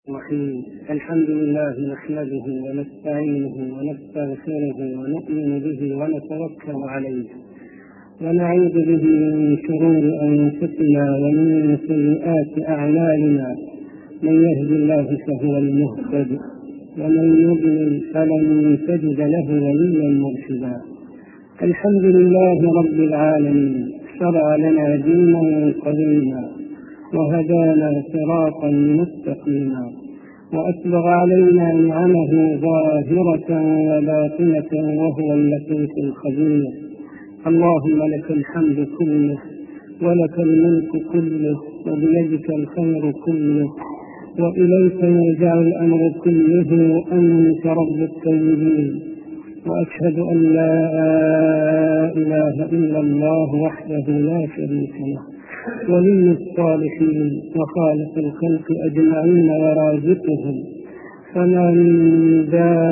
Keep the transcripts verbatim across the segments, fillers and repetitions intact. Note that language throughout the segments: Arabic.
الرحيم. الحمد لله نحمده ونستعينه ونستغفره ونؤمن به ونتوكل عليه ونعوذ به من شرور أنفسنا ومن سيئات أعمالنا، من يهد الله فهو المهتد ومن يضلل فلن تجد له وليا مرشدا. الحمد لله رب العالمين، شرع لنا دينا قويما وهدانا صراطا مستقيما وأسبغ علينا نعمه ظاهرة وباطنة وهو اللطيف الخبير. اللهم لك الحمد كله ولك الملك كله وبيدك الخير كله وإليك يرجع الأمر كله، أنت رب الطيبين. وأشهد أن لا إله إلا الله وحده لا شريك له، ولي الصالحين وخالق الخلق أجمعين ورازقهم، فما من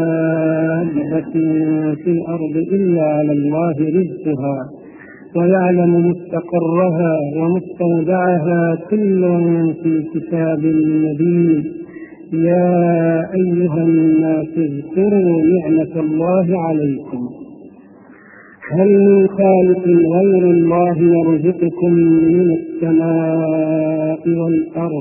دابة في الأرض إلا على الله رزقها ويعلم مستقرها ومستودعها كل في كتاب مبين. يا أيها الناس اذكروا نعمة الله عليكم، هل من خالق غير الله يرزقكم من السماء والأرض؟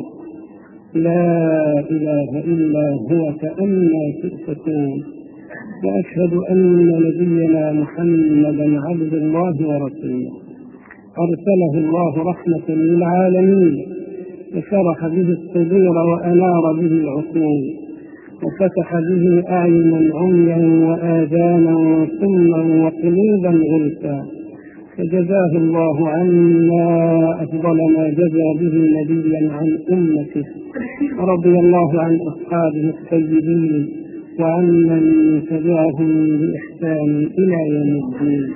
لا إله إلا هو، فأنى تؤفكون. وأشهد أن نبينا محمدا عبد الله ورسوله، أرسله الله رحمة للعالمين، وشرح به الصدور وأنار به العقول، وفتح به أعينا عميا وآذانا صما وقلوبا غلفا، فجزاه الله عنا أفضل ما جزى به نبيا عن أمته. رضي الله عن أصحابه الطيبين وعن من تبعهم بإحسان إلى يوم الدين.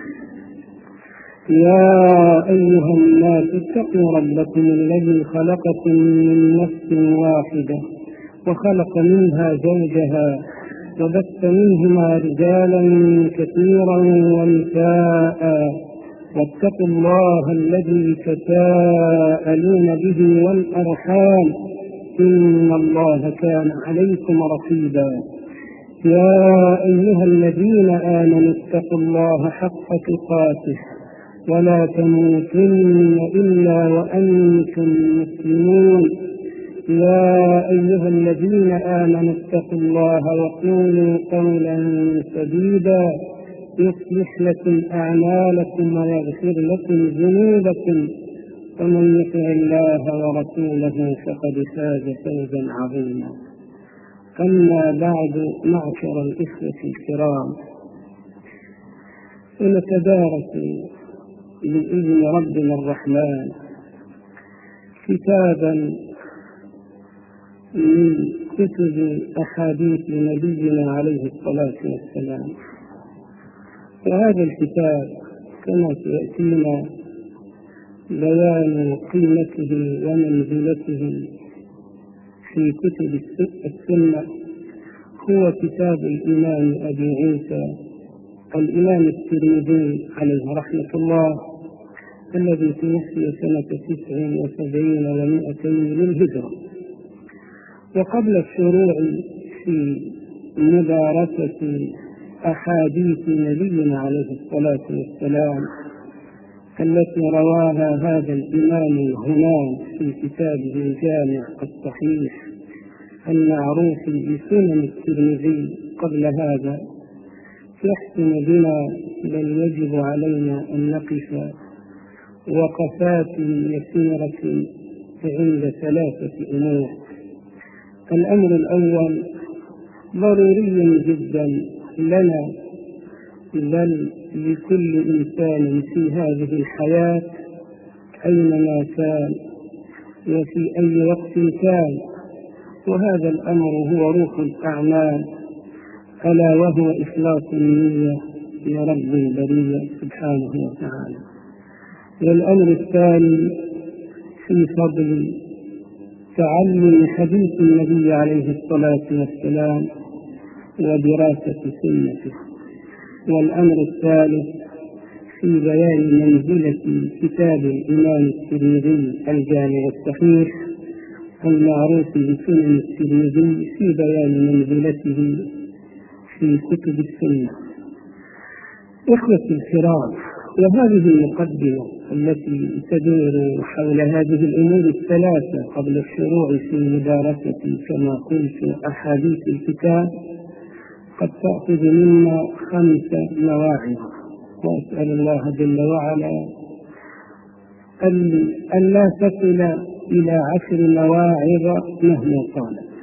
يا أيها الناس اتقوا ربكم الذي خلقكم من نفس واحدة وخلق منها زوجها وبث منهما رجالا كثيرا ونساء، واتقوا الله الذي تساءلون به والأرحام، إن الله كان عليكم رقيبا. يا أيها الذين آمنوا اتقوا الله حق تقاته ولا تموتن إلا وأنتم مسلمون. يا أيها الذين آمنوا اتقوا الله وقولوا قولا سديدا يصلح لكم أعمالكم ويغفر لكم ذنوبكم، ومن يطع الله ورسوله فقد فاز فوزا عظيما. أما بعد، معشر الإخوة الكرام، سنتدارس بإذن ربنا الرحمن كتابا من كتب أحاديث نبينا عليه الصلاة والسلام. وهذا الكتاب كما سيأتينا بيان قيمته ومنزلته في كتب السنة هو كتاب الإمام أبي عيسى الإمام الترمذي عليه رحمة الله، الذي توفي سنة تسع وسبعين ومائتين للهجرة. وقبل الشروع في مدارسة أحاديث نبينا عليه الصلاة والسلام التي رواها هذا الإمام الهمام في كتابه الجامع الصحيح المعروف بسنن الترمذي، قبل هذا يحسن بنا بل يجب علينا أن نقف وقفات يسيرة عند ثلاثة أمور. الأمر الأول ضروري جدا لنا بل لكل إنسان في هذه الحياة أينما كان وفي أي وقت كان، وهذا الأمر هو روح الأعمال، ألا وهو إخلاص النية لرب البرية سبحانه وتعالى. والأمر الثاني في فضل تعلم حديث النبي عليه الصلاة والسلام ودراسة سنته. والأمر الثالث في بيان منزلة كتاب الإمام الترمذي الجامع الصحيح المعروف بسنن الترمذي في بيان منزلته في كتب السنة. إخوتي الكرام، وهذه المقدمة التي تدور حول هذه الأمور الثلاثة قبل الشروع في مدارسة كما قلت أحاديث الكتاب قد تأخذ منا خمس مواعظ، وأسأل الله جل وعلا أن لا تصل إلى عشر مواعظ مهما طالت.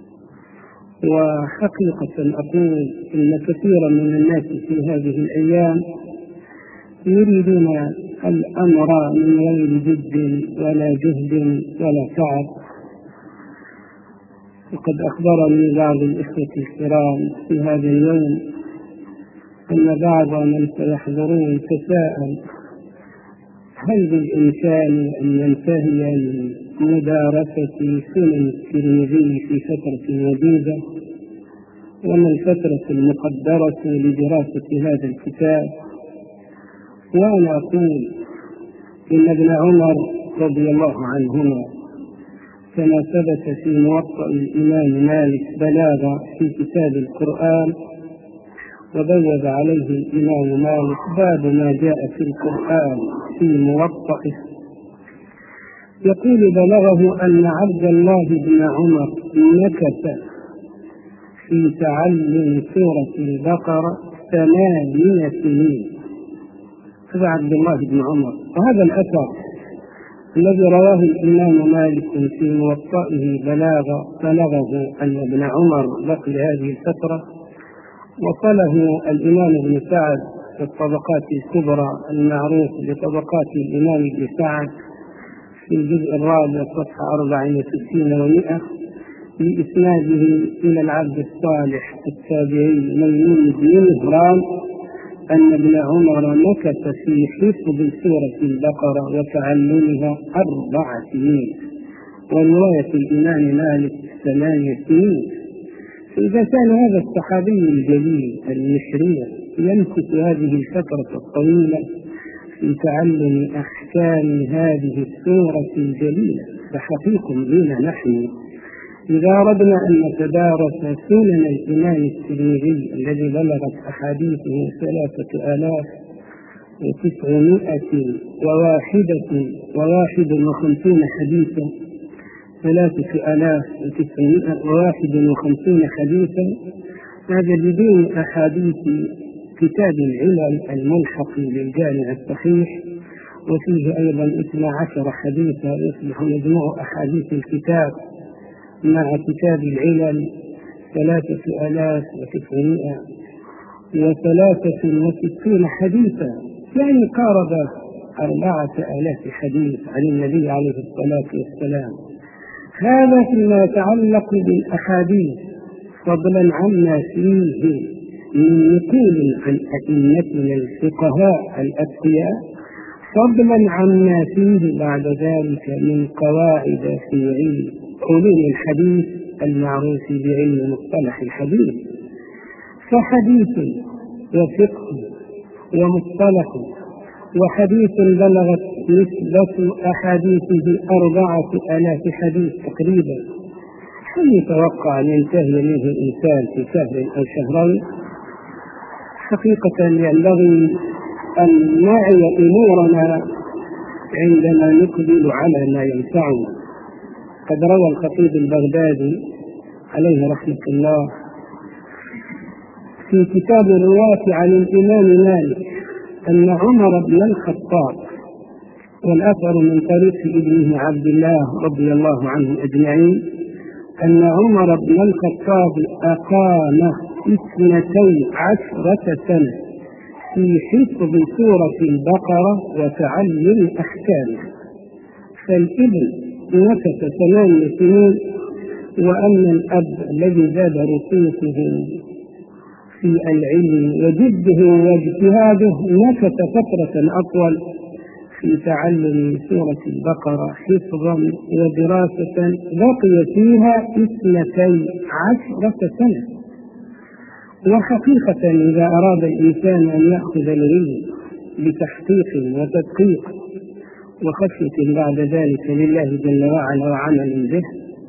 وحقيقة أقول إن كثيرا من الناس في هذه الأيام يريدون الأمر من غير جد ولا جهد ولا تعب. وقد أخبرني بعض الإخوة الكرام في هذا اليوم أن بعض من سيحضرون تساءل: هل بالإمكان أن ينتهي من مدارسة سنن الترمذي في فترة وجيزة؟ وما الفترة المقدرة لدراسة هذا الكتاب؟ وأنا أقول إن ابن عمر رضي الله عنهما كما ثبت في موطأ الإمام مالك بلاغ في كتاب القرآن، وبوب عليه الإمام مالك باب ما جاء في القرآن في موطئه، يقول: بلغه أن عبد الله بن عمر مكث في تعلم سورة البقرة ثمانية سنين. هذا عبد الله بن عمر. وهذا الأثر الذي رواه الإمام مالك في موطئه بلاغ بلغه أن ابن عمر بقي هذه الفترة، وصله الإمام ابن سعد في الطبقات الكبرى المعروف بطبقات الإمام ابن سعد في الجزء الرابع صفحة أربع وستين ومئة بإسناده إلى العبد الصالح التابعي ميمون بن مهران أن ابن عمر مكث في حفظ سورة البقرة وتعلمها أربع سنين، ورواية الإمام مالك ثمانية سنين. فإذا كان هذا الصحابي الجليل المشريع يمكث هذه الفترة الطويلة في تعلم أحكام هذه السورة الجليلة، فحقيق بنا نحن إذا أردنا أن نتدارس سنن الإمام الترمذي الذي بلغت أحاديثه ثلاثة آلاف وتسعمائة وواحدة وواحد وخمسين حديثا ثلاثة آلاف وتسعمائة وواحد وخمسين حديثا، هذا بدون أحاديث كتاب العلل الملحق للجامع الصحيح، وفيه أيضا اثنا عشر حديثا يصبح مجموع أحاديث الكتاب مع كتاب العلل ثلاثة آلاف وتسعمائة وثلاثة وستين حديثا، يعني قارب أربعة آلاف حديث عن النبي عليه الصلاة والسلام. هذا فيما يتعلق بالأحاديث، فضلا عما فيه من نقول عن أئمتنا الفقهاء الأتقياء، فضلا عما فيه بعد ذلك من قواعد في علم علوم الحديث المعروف بعلم مصطلح الحديث. فحديث وفقه ومصطلح وحديث بلغت نسبة أحاديثه أربعة آلاف حديث تقريبا، هل يتوقع أن ينتهي منه الإنسان في شهر أو شهرين؟ حقيقة ينبغي أن نعي أمورنا عندما نقبل على ما ينفعنا. قد روى الخطيب البغدادي عليه رحمة الله في كتاب الرواة عن الإمام مالك أن عمر بن الخطاب، والأثر من طريق ابنه عبد الله رضي الله عنه أجمعين، أن عمر بن الخطاب أقام اثنتي عشرة سنة في حفظ سورة البقرة وتعلم أحكامها، فالابن مكث ثمان سنين، وأن الأب الذي زاد رصيصه في العلم وجده واجتهاده مكث فترة أطول في تعلم سورة البقرة حفظا ودراسة بقي فيها اثنتي عشرة سنة. وحقيقة إذا أراد الإنسان أن يأخذ العلم بتحقيق وتدقيق وخشية بعد ذلك لله جل وعلا وعمل به،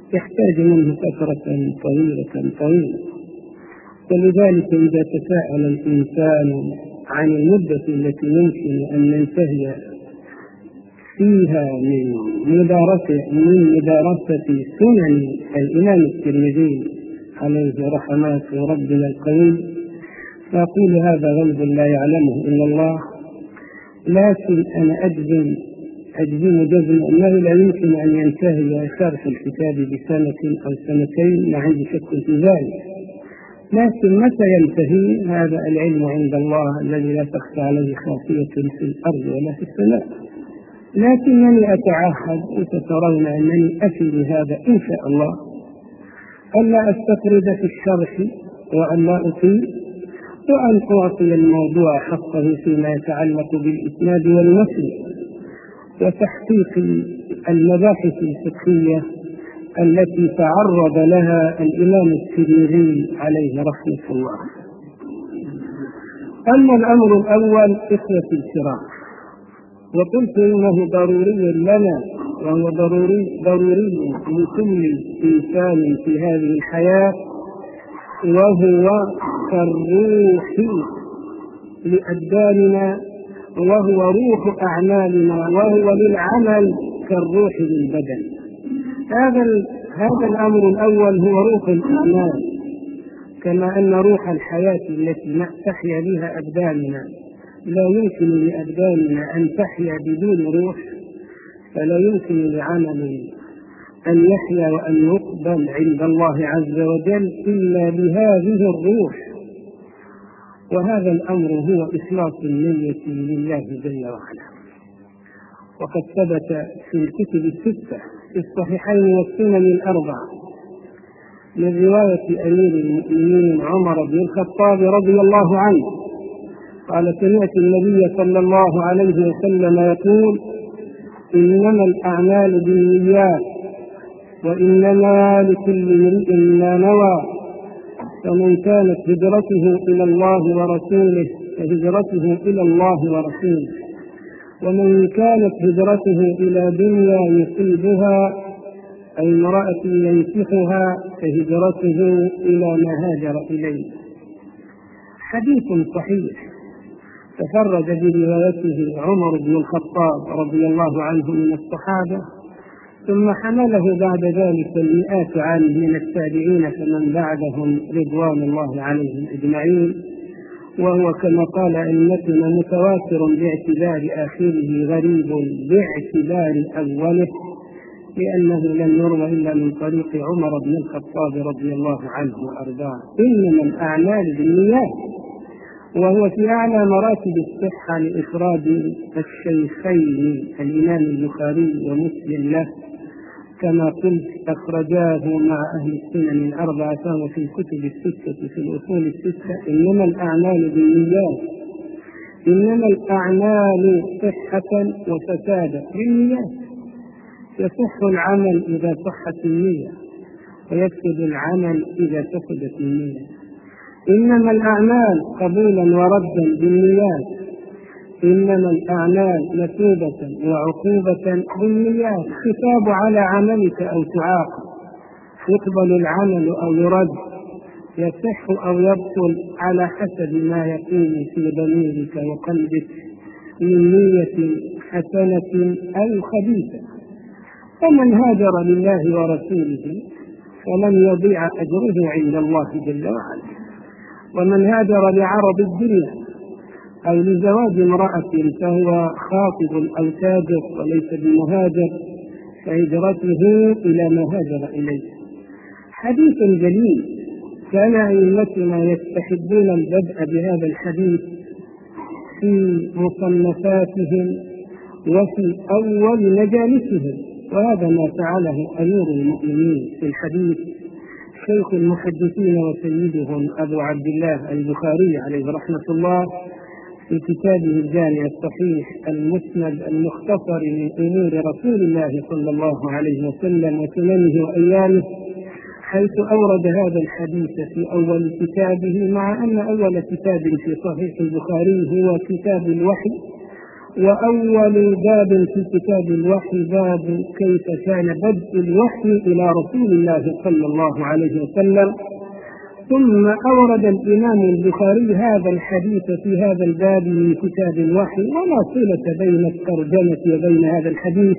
يحتاج منه فترة طويلة طويلة. ولذلك إذا تساءل الإنسان عن المدة التي يمكن أن ننتهي فيها من مدارسة من مدارسة سنن الإمام الترمذي عليه رحمات ربنا القوي، فأقول هذا غيب لا يعلمه إلا الله. لكن أنا أجزم أجزم جزم أنه لا يمكن أن ينتهي شرح الكتاب بسنة أو سنتين، ما عندي شك في ذلك. لكن متى ينتهي هذا العلم عند الله الذي لا تخفى عليه خافية في الأرض ولا في السماء. لكنني أتعهد وسترون أنني أفي بهذا إن شاء الله ألا أستطرد في الشرح وأن لا أطيل، وأن أعطي الموضوع حقه فيما يتعلق بالإسناد والمتن وتحقيق المباحث الفقهية التي تعرض لها الإمام الترمذي عليه رحمة الله. أما الأمر الأول إخوة الكرام، وقلت إنه ضروري لنا وهو ضروري ضروري لكل إنسان في هذه الحياة، وهو كالروح لأبداننا، وهو روح أعمالنا، وهو للعمل كالروح للبدن. هذا هذا الأمر الأول هو روح الأعمال، كما أن روح الحياة التي تحيا بها أبداننا لا يمكن لأبداننا أن تحيا بدون روح، فلا يمكن لعمل أن يحيا وأن يقبل عند الله عز وجل إلا بهذه الروح. وهذا الأمر هو إخلاص النية لله جل وعلا. وقد ثبت في الكتب الستة في الصحيحين والسنن الأربعة من رواية أمير المؤمنين عمر بن الخطاب رضي الله عنه قال: سمعت النبي صلى الله عليه وسلم يقول: إنما الأعمال بالنيات وإنما لكل امرئ ما نوى، فمن كانت هجرته إلى الله ورسوله فهجرته إلى الله ورسوله، ومن كانت هجرته إلى دنيا يصيبها أي امرأة ينكحها فهجرته إلى ما هاجر إليه. حديث صحيح تفرد بروايته عمر بن الخطاب رضي الله عنه من الصحابة، ثم حمله بعد ذلك المئات عام من التابعين فمن بعدهم رضوان الله عليهم أجمعين، وهو كما قال أئمتنا متواتر باعتبار آخره غريب باعتبار أوله، لأنه لم يروى إلا من طريق عمر بن الخطاب رضي الله عنه وأرضاه. إنما الأعمال بالنيات، وهو في أعلى مراتب الصحة لإخراج الشيخين الإمام البخاري ومسلم له، كما قلت أخرجاه مع أهل السنن الأربعة، فهو في الكتب الستة في الأصول الستة. إنما الأعمال بالنيات، إنما الأعمال صحة وفسادا بالنيات. يصح العمل إذا صحت النية، ويفسد العمل إذا فسدت النية. إنما الأعمال قبولا وردا بالنيات، إنما الأعمال مثوبة وعقوبة بالنيات. خطاب على عملك أو تعاقب، يقبل العمل أو يرد، يصح أو يبطل على حسب ما يكون في ضميرك وقلبك من نية حسنة أو خبيثة. فمن هاجر لله ورسوله فلن يضيع أجره عند الله جل وعلا. ومن هاجر لعرض الدنيا أو لزواج امرأة فهو خاطب أو تاجر وليس بمهاجر، فهجرته إلى ما هاجر إليه. حديث جليل، كان أئمتنا يستحبون البدء بهذا الحديث في مصنفاتهم وفي أول مجالسهم، وهذا ما فعله أمير المؤمنين في الحديث شيخ المحدثين وسيدهم أبو عبد الله البخاري عليه رحمة الله في كتابه الجامع الصحيح المسند المختصر من أمور رسول الله صلى الله عليه وسلم وسننه وأيامه، حيث أورد هذا الحديث في أول كتابه، مع أن أول كتاب في صحيح البخاري هو كتاب الوحي، وأول باب في كتاب الوحي باب كيف كان بدء الوحي إلى رسول الله صلى الله عليه وسلم. ثم أورد الإمام البخاري هذا الحديث في هذا الباب من كتاب الوحي، ولا صلة بين الترجمة وبين هذا الحديث،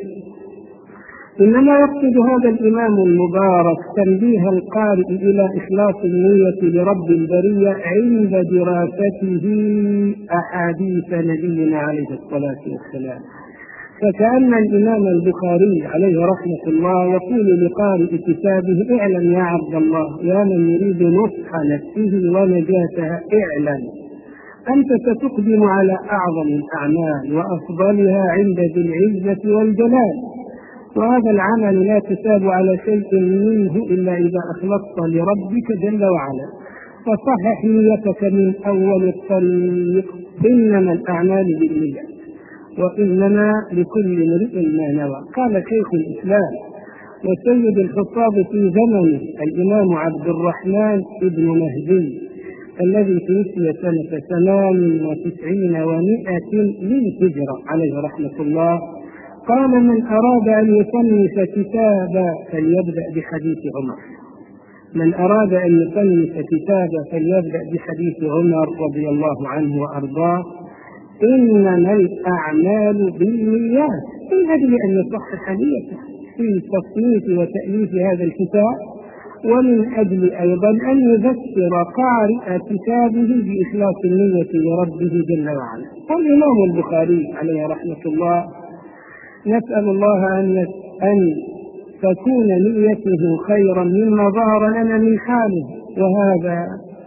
إنما يقصد هذا الإمام المبارك تنبيه القارئ إلى إخلاص النية لرب البرية عند دراسته أحاديث نبينا عليه الصلاة والسلام. فكأن الإمام البخاري عليه رحمة الله يقول لقارئ كتابه: اعلم يا عبد الله، يا من يريد نصح نفسه ونجاتها، اعلم أنت ستقدم على أعظم الأعمال وأفضلها عند ذي العزة والجلال، وهذا العمل لا تساب على شيء منه إلا إذا أخلصت لربك جل وعلا. فصحح نيتك من أول الطريق، إنما الأعمال بالنيات وإنما لكل امرئ ما نوى. قال شيخ الإسلام وسيد الحفاظ في زمنه الإمام عبد الرحمن بن مهدي الذي توفي سنة ثمان وتسعين ومائة للهجرة عليه رحمة الله، قال: من أراد أن يصنف كتابا فليبدأ بحديث عمر. من أراد أن يصنف كتابا فليبدأ بحديث عمر رضي الله عنه وأرضاه: إنما الأعمال بالنيات، من أجل أن يصحح نيته في تصنيف وتأليف هذا الكتاب، ومن أجل أيضا أن يذكر قارئ كتابه بإخلاص النية لربه جل وعلا. والإمام البخاري عليه رحمة الله نسأل الله أن أن تكون نيته خيرا مما ظهر لنا من حاله، وهذا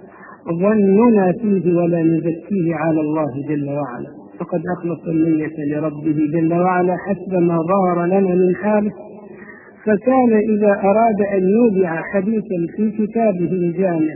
ظننا فيه ولا نزكيه على الله جل وعلا، فقد أخلص النية لربه جل وعلا حسب ما ظهر لنا من حاله. فكان إذا أراد أن يودع حديثا في كتابه الجامع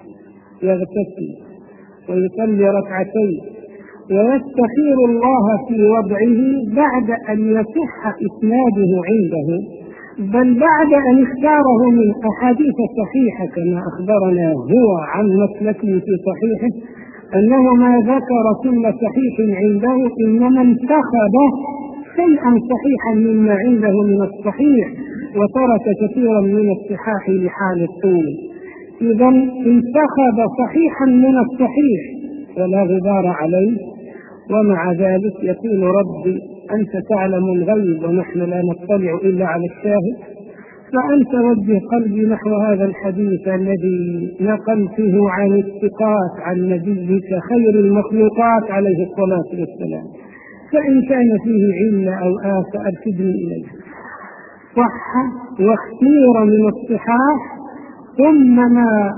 يغتسل ويصلي ركعتين ويستخير الله في وضعه بعد أن يصح إسناده عنده، بل بعد أن اختاره من أحاديث صحيحة كما أخبرنا هو عن مسلكه في صحيحه أنه ما ذكر كل صحيح عنده، إنما انتخب شيئا صحيحا مما عنده من الصحيح وترك كثيرا من الصحاح لحال الطول. إذا انتخب صحيحا من الصحيح ولا غبار عليه، ومع ذلك يقول: ربي أنت تعلم الغيب ونحن لا نطلع إلا على الشاهد، فأنت وجه قلبي نحو هذا الحديث الذي نقلته عن الثقات عن نبيك خير المخلوقات عليه الصلاة والسلام، فإن كان فيه علة أو آفة فأرشدني إليه. صح واختير من الصحاح، ثم ما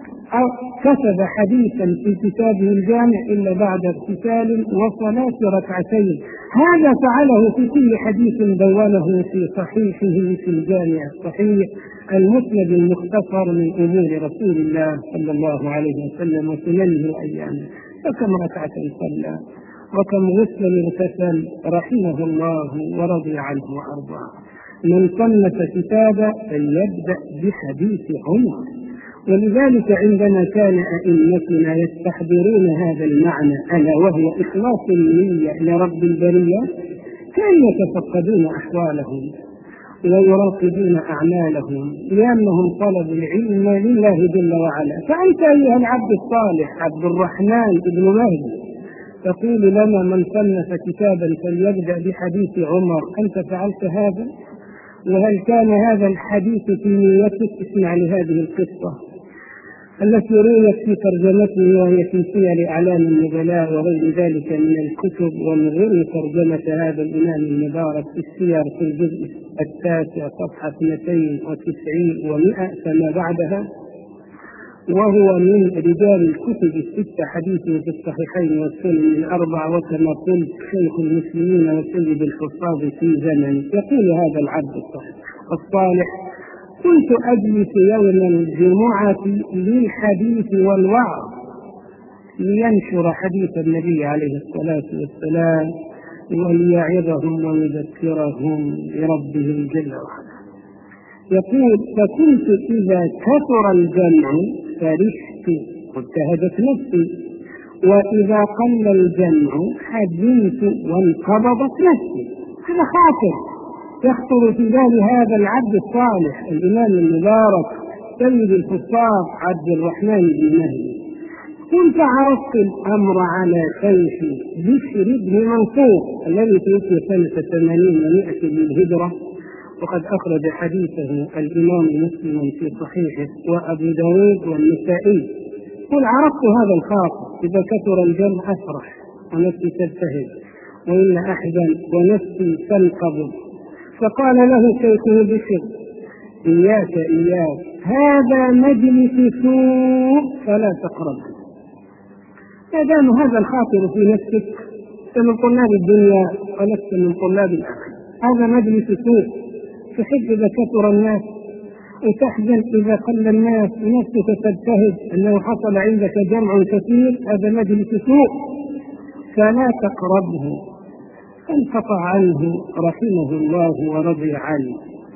كتب حديثا في كتابه الجامع إلا بعد اغتسال وصلاة ركعتين. هذا فعله في كل حديث دونه في صحيحه في الجامع الصحيح المسند المختصر من أمور رسول الله صلى الله عليه وسلم وسننه وأيامه. فكم ركعة صلى وكم غسل اغتسل رحمه الله ورضي عنه وأرضاه. من صنف كتابا فليبدأ بحديث عمر. ولذلك عندما كان أئمتنا يستحضرون هذا المعنى ألا وهو إخلاص النية لرب البرية، كانوا يتفقدون أحوالهم ويراقبون أعمالهم لأنهم طلبوا العلم لله جل وعلا. فأنت أيها العبد الصالح عبد الرحمن بن مهدي تقول لنا: من صنف كتابا فليبدأ بحديث عمر، أنت فعلت هذا؟ وهل كان هذا الحديث في نيتك؟ اسمع لهذه القصة التي رويت في ترجمته وهي في سير أعلام النبلاء وغير ذلك من الكتب، ومن غير ترجمة هذا الإمام المبارك في السير في الجزء التاسع صفحة اثنتين وتسعين ومئة فما بعدها، وهو من رجال الكتب الستة، حديثه في الصحيحين والسنن الأربع، وكما قلت شيخ المسلمين وسيد الحفاظ في زمن. يقول هذا العبد الصالح: كنت أجلس يوم الجمعة للحديث والوعظ لينشر حديث النبي عليه الصلاة والسلام وليعظهم ويذكرهم بربهم جل وعلا. يقول: فكنت إذا كثر الجمع فرحت وابتهجت نفسي، وإذا قل الجمع حزنت وانقبضت نفسي. هذا خاطر يخطر في بال هذا العبد الصالح الإمام المبارك سيد الفصاح عبد الرحمن بن مهدي. كنت عرضت الأمر على شيخ بشر بن منصور الذي توفي سنة ثمانين ومائة للهجرة، وقد أخرج حديثه الإمام مسلم في صحيحه وأبو داود والنسائي. قل عرفت هذا الخاطر، إذا كثر الجمع أفرح ونفسي تبتهج، وإن أحزن ونفسي تنقبض. فقال له شيخه بشر: إياك إياك، هذا مجلس سوء فلا تقربه. ما دام هذا الخاطر في نفسك فمن طلاب الدنيا ولست من طلاب الآخرة. هذا مجلس سوء، تحب إذا كثر الناس وتحزن إذا قل الناس، ونفسك تبتهج أنه حصل عندك جمع كثير. هذا مجلس سوء فلا تقربه. فانقطع عنه رحمه الله ورضي عنه.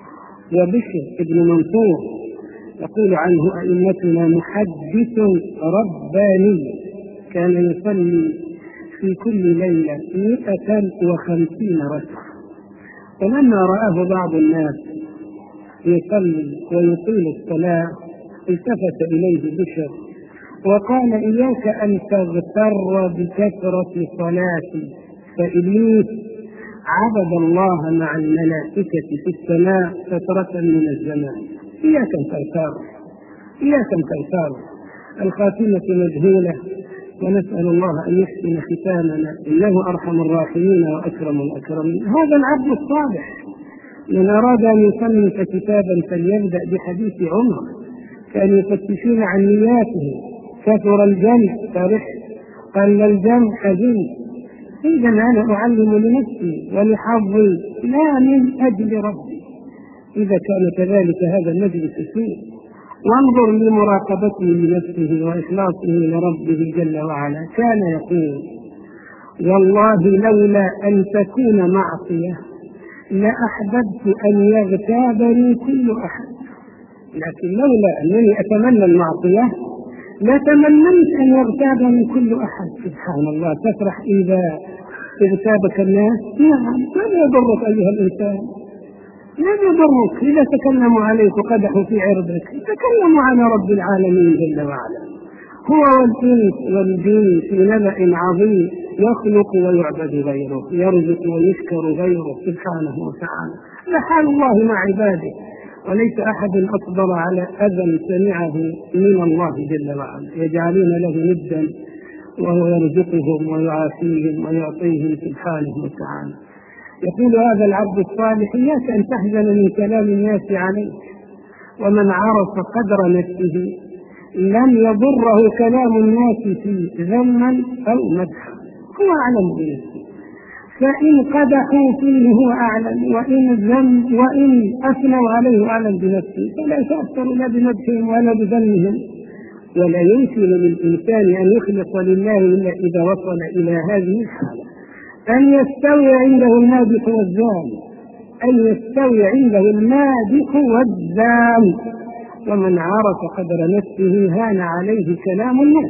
وبشر بن منصور يقول عنه أئمتنا: محدث رباني، كان يصلي في كل ليلة مئة وخمسين ركعة. فلما رآه بعض الناس يصلي ويطيل الصلاة التفت إليه بشر وقال: إياك أن تغتر بكثرة صلاتي، فإبليس عبد الله مع الملائكة في السماء فترة من الزمان. إياك أن تغتر، إياك أن تغتر. الخاتمة مجهولة، ونسأل الله أن يحسن ختامنا، إنه أرحم الراحمين وأكرم الأكرمين. هذا العبد الصالح من أراد أن يصنف كتابا فليبدأ بحديث عمر. كانوا يفتشون عن نياته، كثر الجمع فرح، قل الجمع حزن. إذا أنا أعلم لنفسي ولحظي لا من أجل ربي. إذا كان كذلك هذا المجلس سوء. وانظر لمراقبته لنفسه وإخلاصه لربه جل وعلا. كان يقول: والله لولا أن تكون معصية لأحببت أن يغتابني كل أحد، لكن لولا أنني أتمنى المعصية لتمنيت أن يغتابني كل أحد. سبحان الله، تفرح إذا اغتابك الناس؟ نعم، ماذا يضرك أيها الإنسان؟ ماذا يضرك إذا تكلموا عليك وقدحوا في عرضك؟ تكلموا على رب العالمين جل وعلا. هو والإنس والجن في نبأ عظيم، يخلق ويعبد غيره، يرزق ويشكر غيره سبحانه وتعالى. لحال الله مع عباده، وليس أحد أصبر على أذى سمعه من الله جل وعلا. يجعلون له ندا وهو يرزقهم ويعافيهم ويعطيهم سبحانه وتعالى. يقول هذا العبد الصالح: إياك أن تحزن من كلام الناس عليك، ومن عرف قدر نفسه لم يضره كلام الناس فيه ذما أو مدحا. هو أعلم بنفسه، فإن قدحوا فيه هو أعلم، وإن ذم وإن أثنوا عليه أعلم بنفسه، فلا يتأثر لا بمدحهم ولا بذمهم. ولا يمكن للإنسان أن يخلص لله إلا إذا وصل إلى هذه الحالة، أن يستوي عنده المادح والذام، أن يستوي عنده المادح والذام. ومن عرف قدر نفسه هان عليه كلام الناس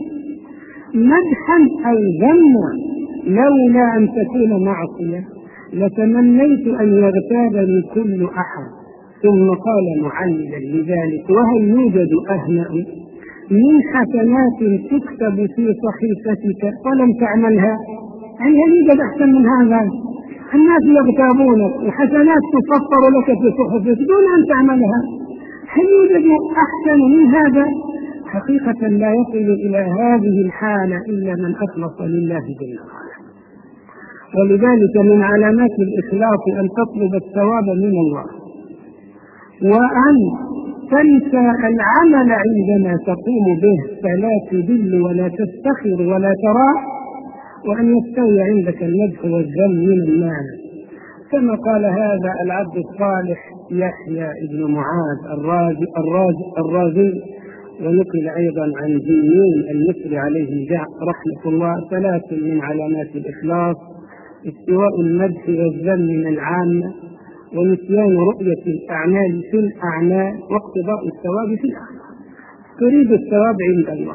مدحا أو ذما. لولا أن تكون معصية لتمنيت أن يغتابني كل أحد. ثم قال معللا لذلك: وهل يوجد أهنأ من حسنات تكتب في صحيفتك ولم تعملها؟ يعني هل يوجد أحسن من هذا؟ الناس يغتابونك وحسنات تصفر لك في صحفتك دون أن تعملها. هل يوجد أحسن من هذا؟ حقيقة لا يصل إلى هذه الحالة إلا من أخلص لله جل وعلا. ولذلك من علامات الإخلاص أن تطلب الثواب من الله، وأن تنسى العمل عندما تقوم به فلا تدل ولا تفتخر ولا ترى، وأن يستوي عندك المدح والذم من الناس. كما قال هذا العبد الصالح يحيى بن معاذ الرازي, الرازي, الرازي ونقل أيضا عن زينون المصري عليه رحمة الله: ثلاث من علامات الإخلاص: استواء المدح والذم من العامة، ونسيان رؤية الأعمال في الأعمال، واقتضاء الثواب في الأعمال. تريد الثواب عند الله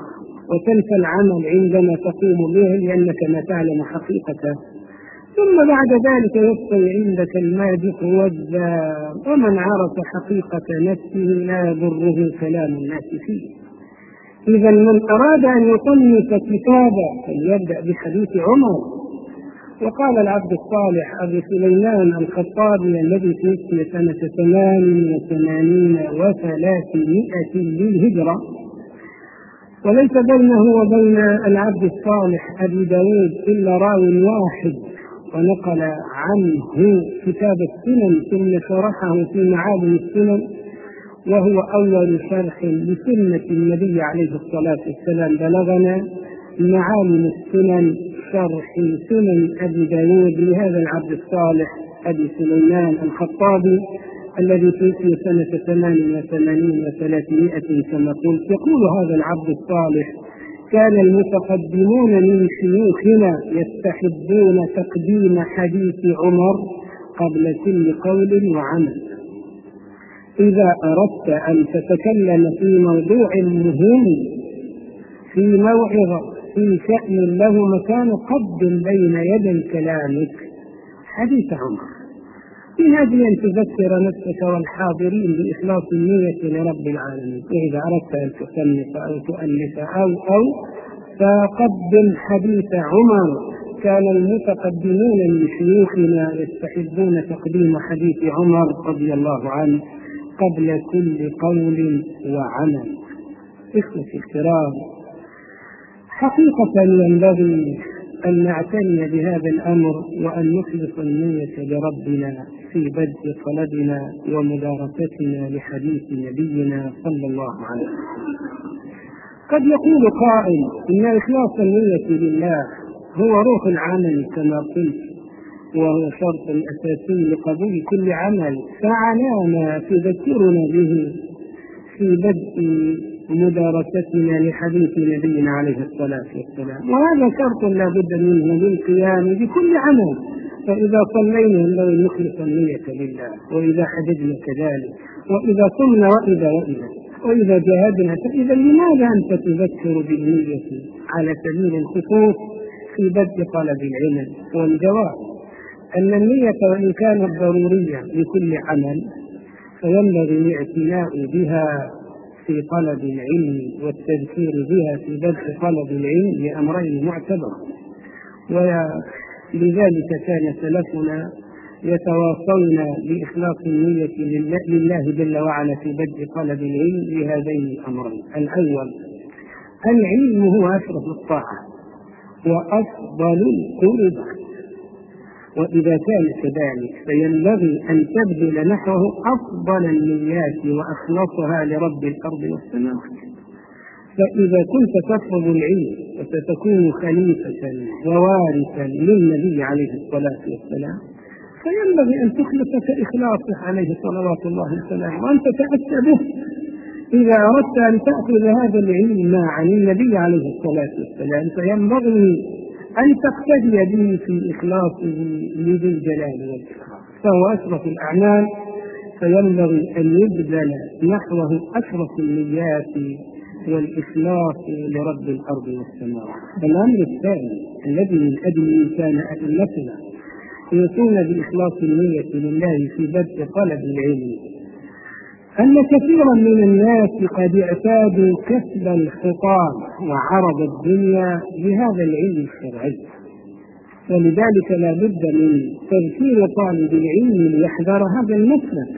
وتنسى العمل عندما تقوم به لأنك لا تعلم حقيقته. ثم بعد ذلك يبقي عندك المادح والذاب، ومن عرف حقيقة نفسه لا يضره كلام الناس فيه. إذا من أراد أن يصنف كتابا فليبدأ بحديث عمر. وقال العبد الصالح أبي سليمان الخطابي الذي توفي سنة ثمان وثمانين وثلاثمائة للهجرة، وليس بينه وبين العبد الصالح أبي داود إلا راو واحد، ونقل عنه كتاب السنن ثم شرحه في معالم السنن، وهو أول شرح لسنة النبي عليه الصلاة والسلام بلغنا. معالم السنن شرح سنن أبي داود لهذا العبد الصالح أبي سليمان الخطابي الذي توفي سنة ثمان وثمانين وثلاثمائة كما قلت. يقول هذا العبد الصالح: كان المتقدمون من شيوخنا يستحبون تقديم حديث عمر قبل كل قول وعمل. إذا أردت أن تتكلم في موضوع مهم، في موعظة، في شأن له مكان، قدم بين يدي كلامك حديث عمر، من أجل أن تذكر نفسك والحاضرين بإخلاص النية لرب العالمين. وإذا أردت أن تصنف أو تؤلف أو أو فقدم حديث عمر. كان المتقدمون من شيوخنا يستحبون تقديم حديث عمر رضي الله عنه قبل كل قول وعمل. إخوتي الكرام، حقيقة ينبغي أن نعتني بهذا الأمر وأن نخلص النية لربنا في بدء طلبنا ومدارستنا لحديث نبينا صلى الله عليه وسلم. قد يقول قائل إن إخلاص النية لله هو روح العمل كما قلت، وهو شرط أساسي لقبول كل عمل، فعلامة تذكرنا به في بدء مدارستنا لحديث نبينا عليه الصلاة والسلام. وهذا شرط لا بد منه للقيام بكل عمل. فإذا صلينا ينبغي نخلص النية لله، وإذا حججنا كذلك، وإذا صمنا وإذا وإذا وإذا جاهدنا. فإذا لماذا أنت تذكر بالنية على سبيل الخصوص في بدء طلب العلم؟ والجواب أن النية وإن كانت ضرورية لكل عمل فينبغي الاعتناء بها في طلب العلم والتذكير بها في بدء طلب العلم لأمرين معتبر. ولذلك كان سلفنا يتواصلون بإخلاص النية لله جل وعلا في بدء طلب العلم لهذين الأمرين. الأول: العلم هو أشرف الطاعة وأفضل القربات، وإذا كان كذلك فينبغي أن تبذل نحوه أفضل النيات وأخلصها لرب الأرض والسماوات. فإذا كنت تطلب العلم وستكون خليفة ووارثا للنبي عليه الصلاة والسلام فينبغي أن تخلص كإخلاصه عليه صلوات الله وسلامه، وأن تتأتى به. إذا أردت أن تأخذ هذا العلم عن النبي عليه الصلاة والسلام فينبغي أن تقتدي به في إخلاصه لذي الجلال والإكرام، فهو أشرف الأعمال، فينبغي أن يبذل نحوه أشرف النيات والإخلاص لرب الأرض والسماوات. الأمر الثاني الذي من أجله كان أئمتنا يوصون بإخلاص النية لله في بدء طلب العلم أن كثيرا من الناس قد اعتادوا كسب الحطام وعرض الدنيا بهذا العلم الشرعي، ولذلك لا بد من تذكير طالب العلم ليحذر هذا المسلك.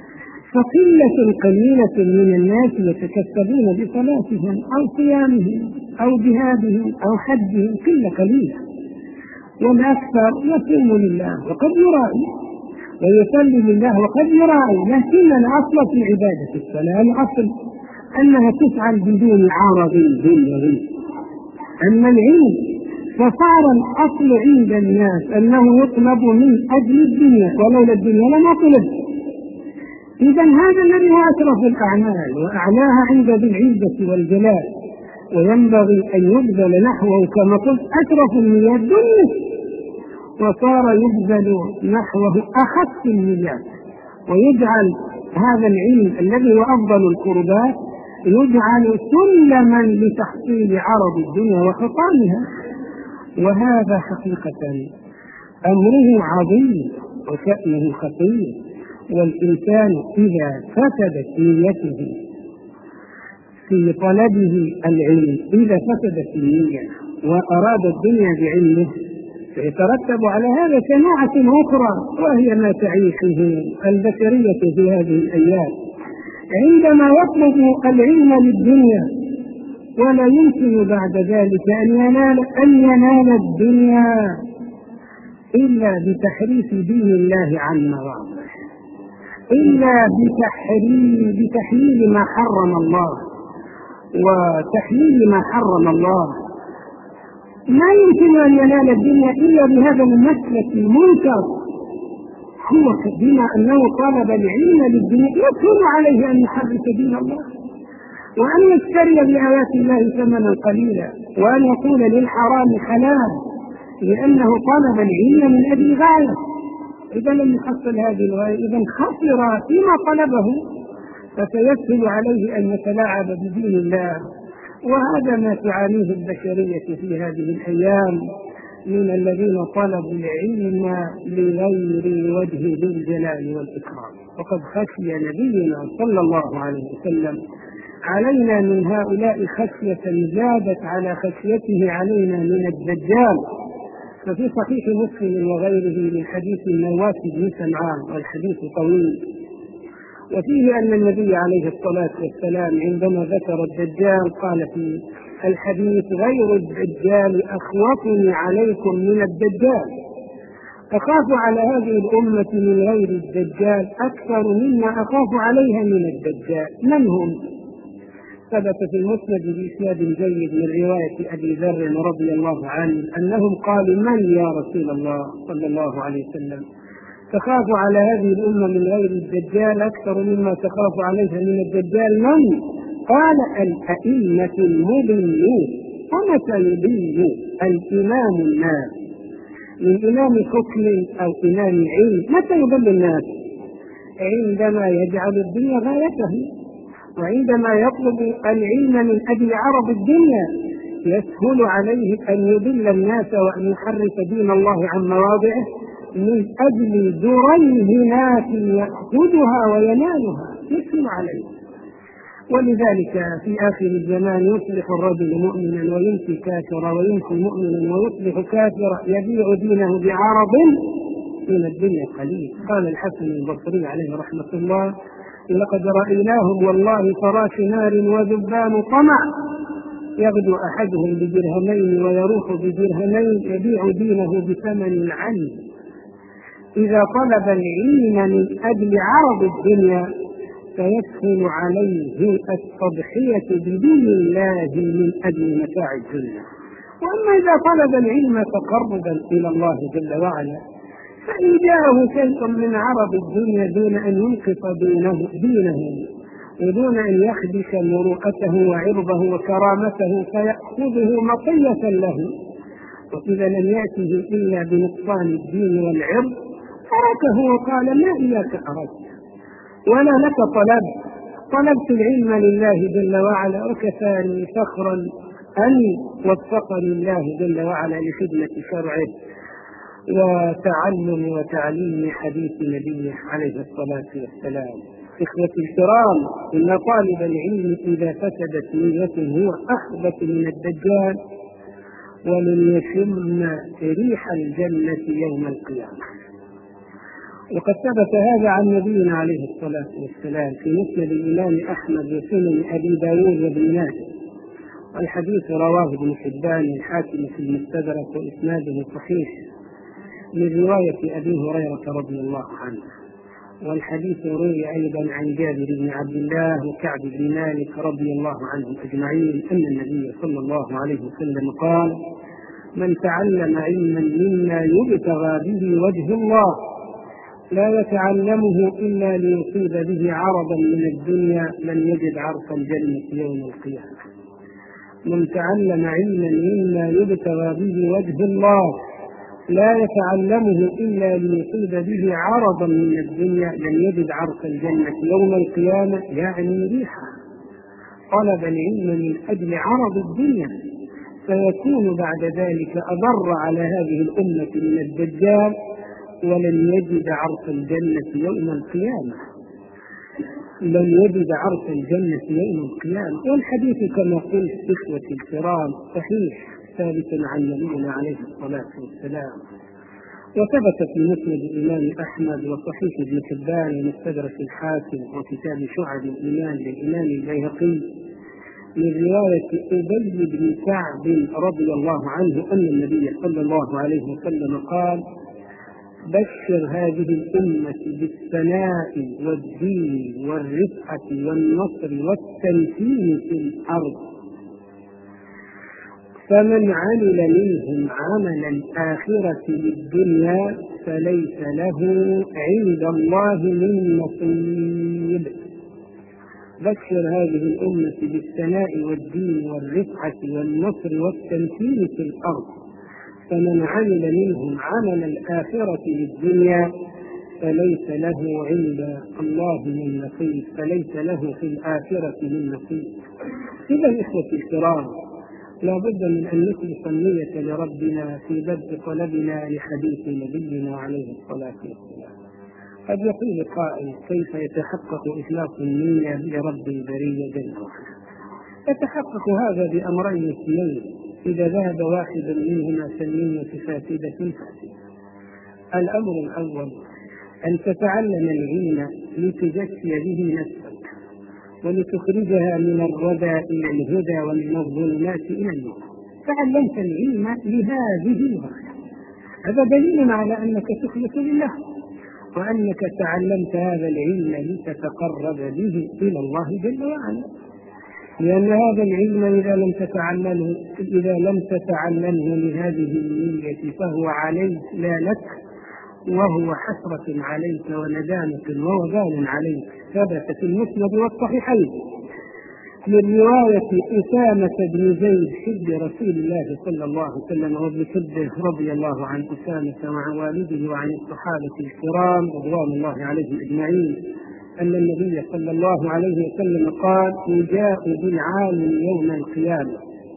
فقلة قليلة من الناس يتكسبون بصلاتهم أو صيامهم أو جهادهم أو حجهم، قلة قليلة، والأكثر يصوم لله وقد يراعي ويصلي لله وقد يراعي، لكن الأصل في عبادة الصلاة الأصل أنها تفعل بدون عرض دنيوي. أما العلم فصار الأصل عند الناس أنه يطلب من أجل الدنيا، ولولا الدنيا لما طلب. إذا هذا الذي هو أشرف الأعمال وأعلاها عند ذي العزة والجلال، وينبغي أن يبذل نحوه كما قلت أشرف النيات دنيا، وصار يبذل نحوه أخف النيات، ويجعل هذا العلم الذي هو أفضل القربات يجعل سلما لتحصيل عرض الدنيا وحطامها، وهذا حقيقة أمره عظيم وشأنه خطير. والإنسان إذا فسدت نيته في طلبه العلم، إذا فسدت النية وأراد الدنيا بعلمه، فيترتب على هذا شناعة أخرى، وهي ما تعيشه البشرية في هذه الأيام. عندما يطلب العلم للدنيا ولا يمكن بعد ذلك أن ينال, أن ينال الدنيا إلا بتحريف دين الله عن مواضعه، إلا بتحريم بتحليل ما حرم الله وتحليل ما حرم الله. ما يمكن أن ينال الدنيا إلا بهذا المسلك المنكر، هو بما أنه طلب العلم للدنيا يسهل عليه أن يحرف دين الله، وأن يشتري بآيات الله ثمنا قليلا، وأن يقول للحرام حلال لأنه طلب العلم من أجل غاية. إذا لم يحصل هذه الغاية إذا خسر فيما طلبه، فسيسهل عليه أن يتلاعب بدين الله. وهذا ما تعانيه البشرية في هذه الأيام من الذين طلبوا العلم لغير وجه ذي الجلال والإكرام. وقد خشي نبينا صلى الله عليه وسلم علينا من هؤلاء خشية زادت على خشيته علينا من الدجال. ففي صحيح مسلم وغيره من حديث النواس بن سمعان، والحديث طويل، وفيه أن النبي عليه الصلاة والسلام عندما ذكر الدجال قال في الحديث: غير الدجال أخوفني عليكم من الدجال، أخاف على هذه الأمة من غير الدجال أكثر مما أخاف عليها من الدجال. من هم؟ ثبت في المسند بإسناد جيد من رواية أبي ذر رضي الله عنه أنهم قالوا: من يا رسول الله صلى الله عليه وسلم تخاف على هذه الأمة من غير الدجال أكثر مما تخاف عليها من الدجال؟ من؟ قال: الأئمة المضلون. ومتى يضل الإمام الناس من إمام حكم أو إمام علم؟ متى يضل الناس؟ عندما يجعل الدنيا غايته، وعندما يطلب العلم من أجل عرض الدنيا يسهل عليه أن يضل الناس وأن يحرف دين الله عن مواضعه من أجل دريهنات يأخذها وينالها، يسهل عليه. ولذلك في آخر الزمان يصلح الرجل مؤمنا ويمسي كافرا، ويمسي مؤمنا ويصلح كافرا، يبيع دينه بعرض من الدنيا قليل. قال الحسن البصري عليه رحمة الله: لقد رأيناهم والله فراش نار وذبان طمع، يغدو أحدهم بدرهمين ويروح بدرهمين، يبيع دينه بثمن عنه. إذا طلب العلم من أجل عرض الدنيا فيسهل عليه التضحية بدين الله من أجل متاع الدنيا. وأما إذا طلب العلم تقربا إلى الله جل وعلا فإن جاءه شيء من عرض الدنيا دون أن ينقص دينه, دينه ودون أن يخدش مروءته وعرضه وكرامته فيأخذه مطية له، وإذا لم يأته إلا بنقصان الدين والعرض تركه وقال: ما إياك أردت ولا لك طلب، طلبت العلم لله جل وعلا وكفاني فخرا أن وفقني الله جل وعلا لخدمة شرعه وتعلم وتعليم حديث نبيه عليه الصلاة والسلام. إخوتي الكرام، إن طالب العلم إذا فسدت نيته هو أخبث من الدجال ولن يشم ريح الجنة يوم القيامة. وقد ثبت هذا عن نبينا عليه الصلاة والسلام في مسند الإمام أحمد وسنن أبي داود وابن ماجه، والحديث رواه ابن حبان الحاكم في المستدرك وإسناده صحيح من رواية أبي هريرة رضي الله عنه. والحديث روي أيضا عن جابر بن عبد الله وكعب بن مالك رضي الله عنهم أجمعين أن النبي صلى الله عليه وسلم قال: من تعلم علما مما يبتغى به وجه الله لا يتعلمه إلا ليصيب به عرضا من الدنيا لم يجد عرف الجنة يوم القيامة. من تعلم علما مما يبتغى به وجه الله لا يتعلمه إلا ليصيب به عرضا من الدنيا لم يجد عرف الجنة يوم القيامة، يعني ريحة. طلب العلم من أجل عرض الدنيا، فيكون بعد ذلك أضر على هذه الأمة من الدجال، ولن يجد عرف الجنة يوم القيامة. لن يجد عرف الجنة يوم القيامة. والحديث كما قلت إخوتي الكرام صحيح ثابت عن نبينا عليه الصلاة والسلام، وثبت في مسند الإمام أحمد وصحيح ابن حبان ومستدرك الحاكم وكتاب شعب الإيمان للإمام البيهقي من رواية أبي بن كعب رضي الله عنه أن النبي صلى الله عليه وسلم قال: بشر هذه الأمة بالثناء والدين والرفعة والنصر والتمكين في الأرض، فمن عمل منهم عمل الآخرة للدنيا فليس له عند الله من نصيب. بشر هذه الأمة بالثناء والدين والرفعة والنصر والتمكين في الأرض، فمن عمل منهم عمل الآخرة للدنيا فليس له عند الله من نصيب، فليس له في الآخرة من نصيب. إذا إخوتي الكرام، لا بد من أن نخلص النية لربنا في بدء طلبنا لحديث نبينا عليه الصلاة والسلام. قد يقول قائل: كيف يتحقق إخلاص النية لرب البرية جل وعلا؟ يتحقق هذا بأمرين اثنين، إذا ذهب واحد منهما فالنية فاسدة فاسدة. الأمر الأول أن تتعلم العلم لتزكي به نفسك ولتخرجها من الردى إلى الهدى ومن الظلمات إلى النور. تعلمت العلم لهذه الغاية، هذا دليل على أنك تخلص لله، وأنك تعلمت هذا العلم لتتقرب به إلى الله جل وعلا. لأن هذا العلم إذا لم تتعلمه إذا لم تتعلمه لهذه النية فهو عليك لا لك، وهو حسرة عليك وندامة ووبال عليك. ثبت في المسند والصحيحين من رواية أسامة بن زيد حب رسول الله صلى الله عليه وسلم وابن حبه رضي الله عن أسامة وعن والده وعن الصحابة الكرام رضوان الله عليهم أجمعين أن النبي صلى الله عليه وسلم قال: يجاء بالعالم يوم القيامة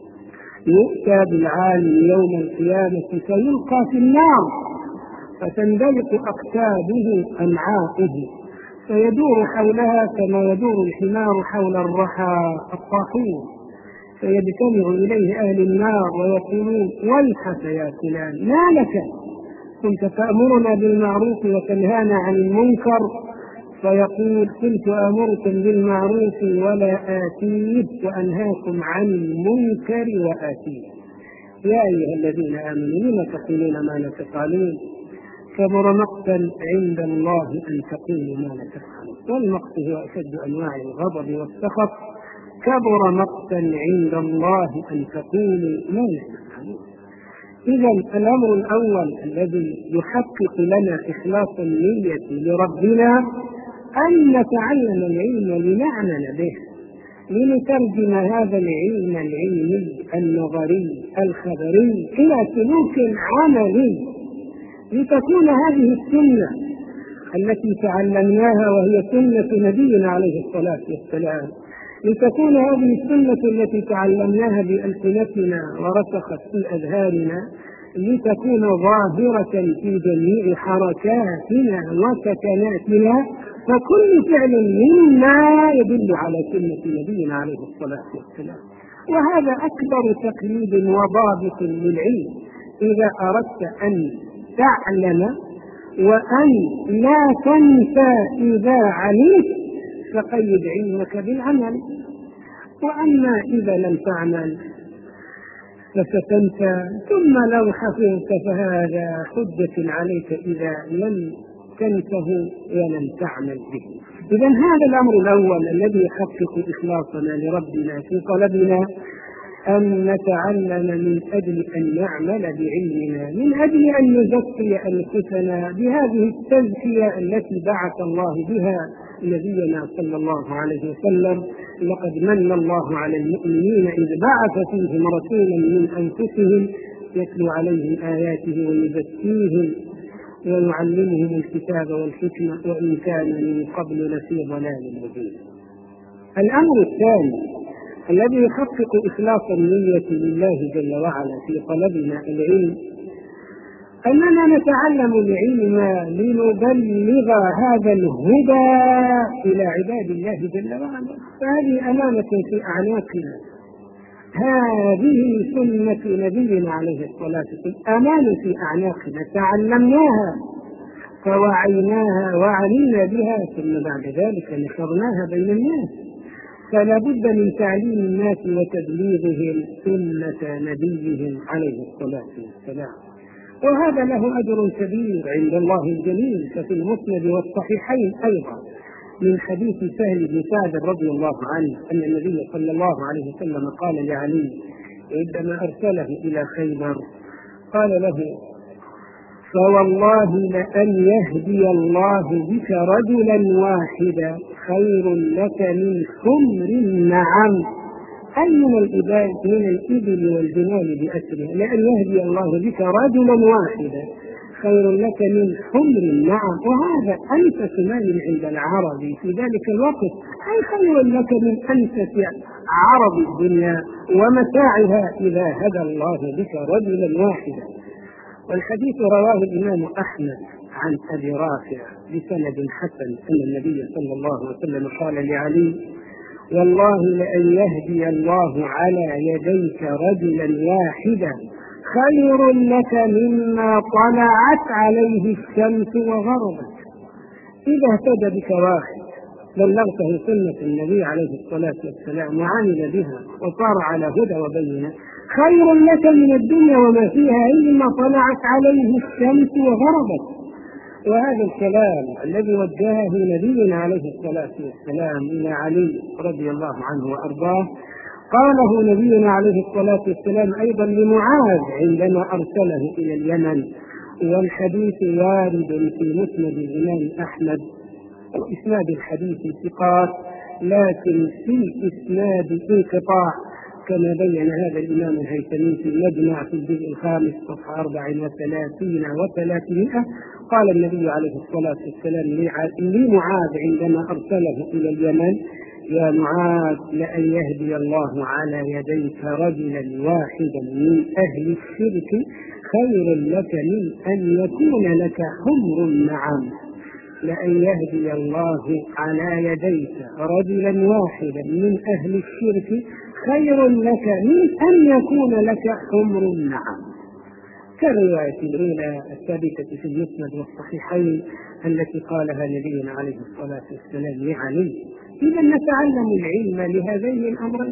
يؤتى بالعالم يوم القيامة فيلقى في النار فتندلق أقتابه أمعاؤه فيدور حولها كما يدور الحمار حول الرحى الطاحون، فيجتمع إليه أهل النار ويقولون: ويحك يا فلان، ما لك؟ كنت تأمرنا بالمعروف وتنهانا عن المنكر. فيقول: كنت أمركم بالمعروف ولا آتيه وأنهاكم عن المنكر وآتيه. يا أيها الذين آمنوا لم تقولون ما لا تفعلون؟ كبر مقتا عند الله أن تقولوا ما لا تفعلون. والمقت هو أشد أنواع الغضب والسخط. كبر مقتا عند الله أن تقولوا ما لا تفعلون. إذا الأمر الأول الذي يحقق لنا إخلاص النية لربنا أن نتعلم العلم لنعمل به، لنترجم هذا العلم العلمي النظري الخبري إلى سلوك عملي، لتكون هذه السنة التي تعلمناها وهي سنة نبينا عليه الصلاة والسلام، لتكون هذه السنة التي تعلمناها بألسنتنا ورسخت في أذهاننا، لتكون ظاهرة في جميع حركاتنا وسكناتنا، فكل فعل منا يدل على سنة نبينا عليه الصلاة والسلام. وهذا أكبر تقييد وضابط للعلم. إذا أردت أن تعلم وأن لا تنسى إذا علمت فقيد علمك بالعمل، وأما إذا لم تعمل فستنسى، ثم لو حفظت فهذا حجة عليك إذا لم تنسه ولم تعمل به. إذن هذا الأمر الأول الذي يحقق إخلاصنا لربنا في طلبنا، أن نتعلم من أجل أن نعمل بعلمنا، من أجل أن نزكي أنفسنا بهذه التزكية التي بعث الله بها نبينا صلى الله عليه وسلم. لقد من الله على المؤمنين إذ بعث فيهم رسولا من أنفسهم يتلو عليهم آياته ويزكيهم ويعلمهم الكتاب والحكمة وإن كان من قبل لفي ضلال مبين. الأمر الثاني الذي يحقق إخلاص النية لله جل وعلا في طلبنا العلم أننا نتعلم العلم لنبلغ هذا الهدى إلى عباد الله جل وعلا، فهذه أمانة في أعناقنا، هذه سنة نبينا عليه الصلاة والسلام، أمانة في أعناقنا تعلمناها فوعيناها وعلمنا بها، ثم بعد ذلك نشرناها بين الناس، فلا بد من تعليم الناس وتبليغهم سنة نبيهم عليه الصلاة والسلام، وهذا له أجر كبير عند الله الجليل. ففي المسند والصحيحين أيضا من حديث سهل بن سعد رضي الله عنه أن النبي صلى الله عليه وسلم قال لعلي عندما أرسله إلى خيبر، قال له: فوالله لأن يهدي الله بك رجلا واحدا خير لك من حمر النعم، أي من الإبل من الإبل والجمال بأسرها، لأن يهدي الله بك رجلا واحدا خير لك من حمر النعم، وهذا أنفس مال عند العرب في ذلك الوقت، أي خير لك من أنفس عرب الدنيا ومتاعها إذا هدى الله بك رجلا واحدا. والحديث رواه الإمام أحمد عن أبي رافع بسند حسن أن النبي صلى الله عليه وسلم قال لعلي: والله لأن يهدي الله على يديك رجلا واحدا خير لك مما طلعت عليه الشمس وغربت. إذا اهتدى بك واحد بلغته سنة النبي عليه الصلاة والسلام وعمل بها وصار على هدى وبينة، خير لك من الدنيا وما فيها مما طلعت عليه الشمس وغربت. وهذا الكلام الذي وجهه نبينا عليه الصلاة والسلام إلى علي رضي الله عنه وأرضاه قاله نبينا عليه الصلاة والسلام أيضا لمعاذ عندما أرسله إلى اليمن، والحديث وارد في مسند الإمام أحمد، وإسناد الحديث ثقات لكن في إسناد انقطاع كما بين هذا الإمام الهيثمي في المجمع في الجزء الخامس صفحة أربع وثلاثين وثلاثمائة. قال النبي عليه الصلاة والسلام لمعاذ عندما أرسله إلى اليمن: يا معاذ لأن يهدي الله على يديك رجلا واحدا من أهل الشرك خير لك من أن يكون لك حمر النعم. لأن يهدي الله على يديك رجلا واحدا من أهل الشرك خير لك من أن يكون لك حمر النعم، كالرواية الأولى الثابتة في المسند والصحيحين التي قالها نبينا عليه الصلاة والسلام لعلي. إذا نتعلم العلم لهذين الأمرين،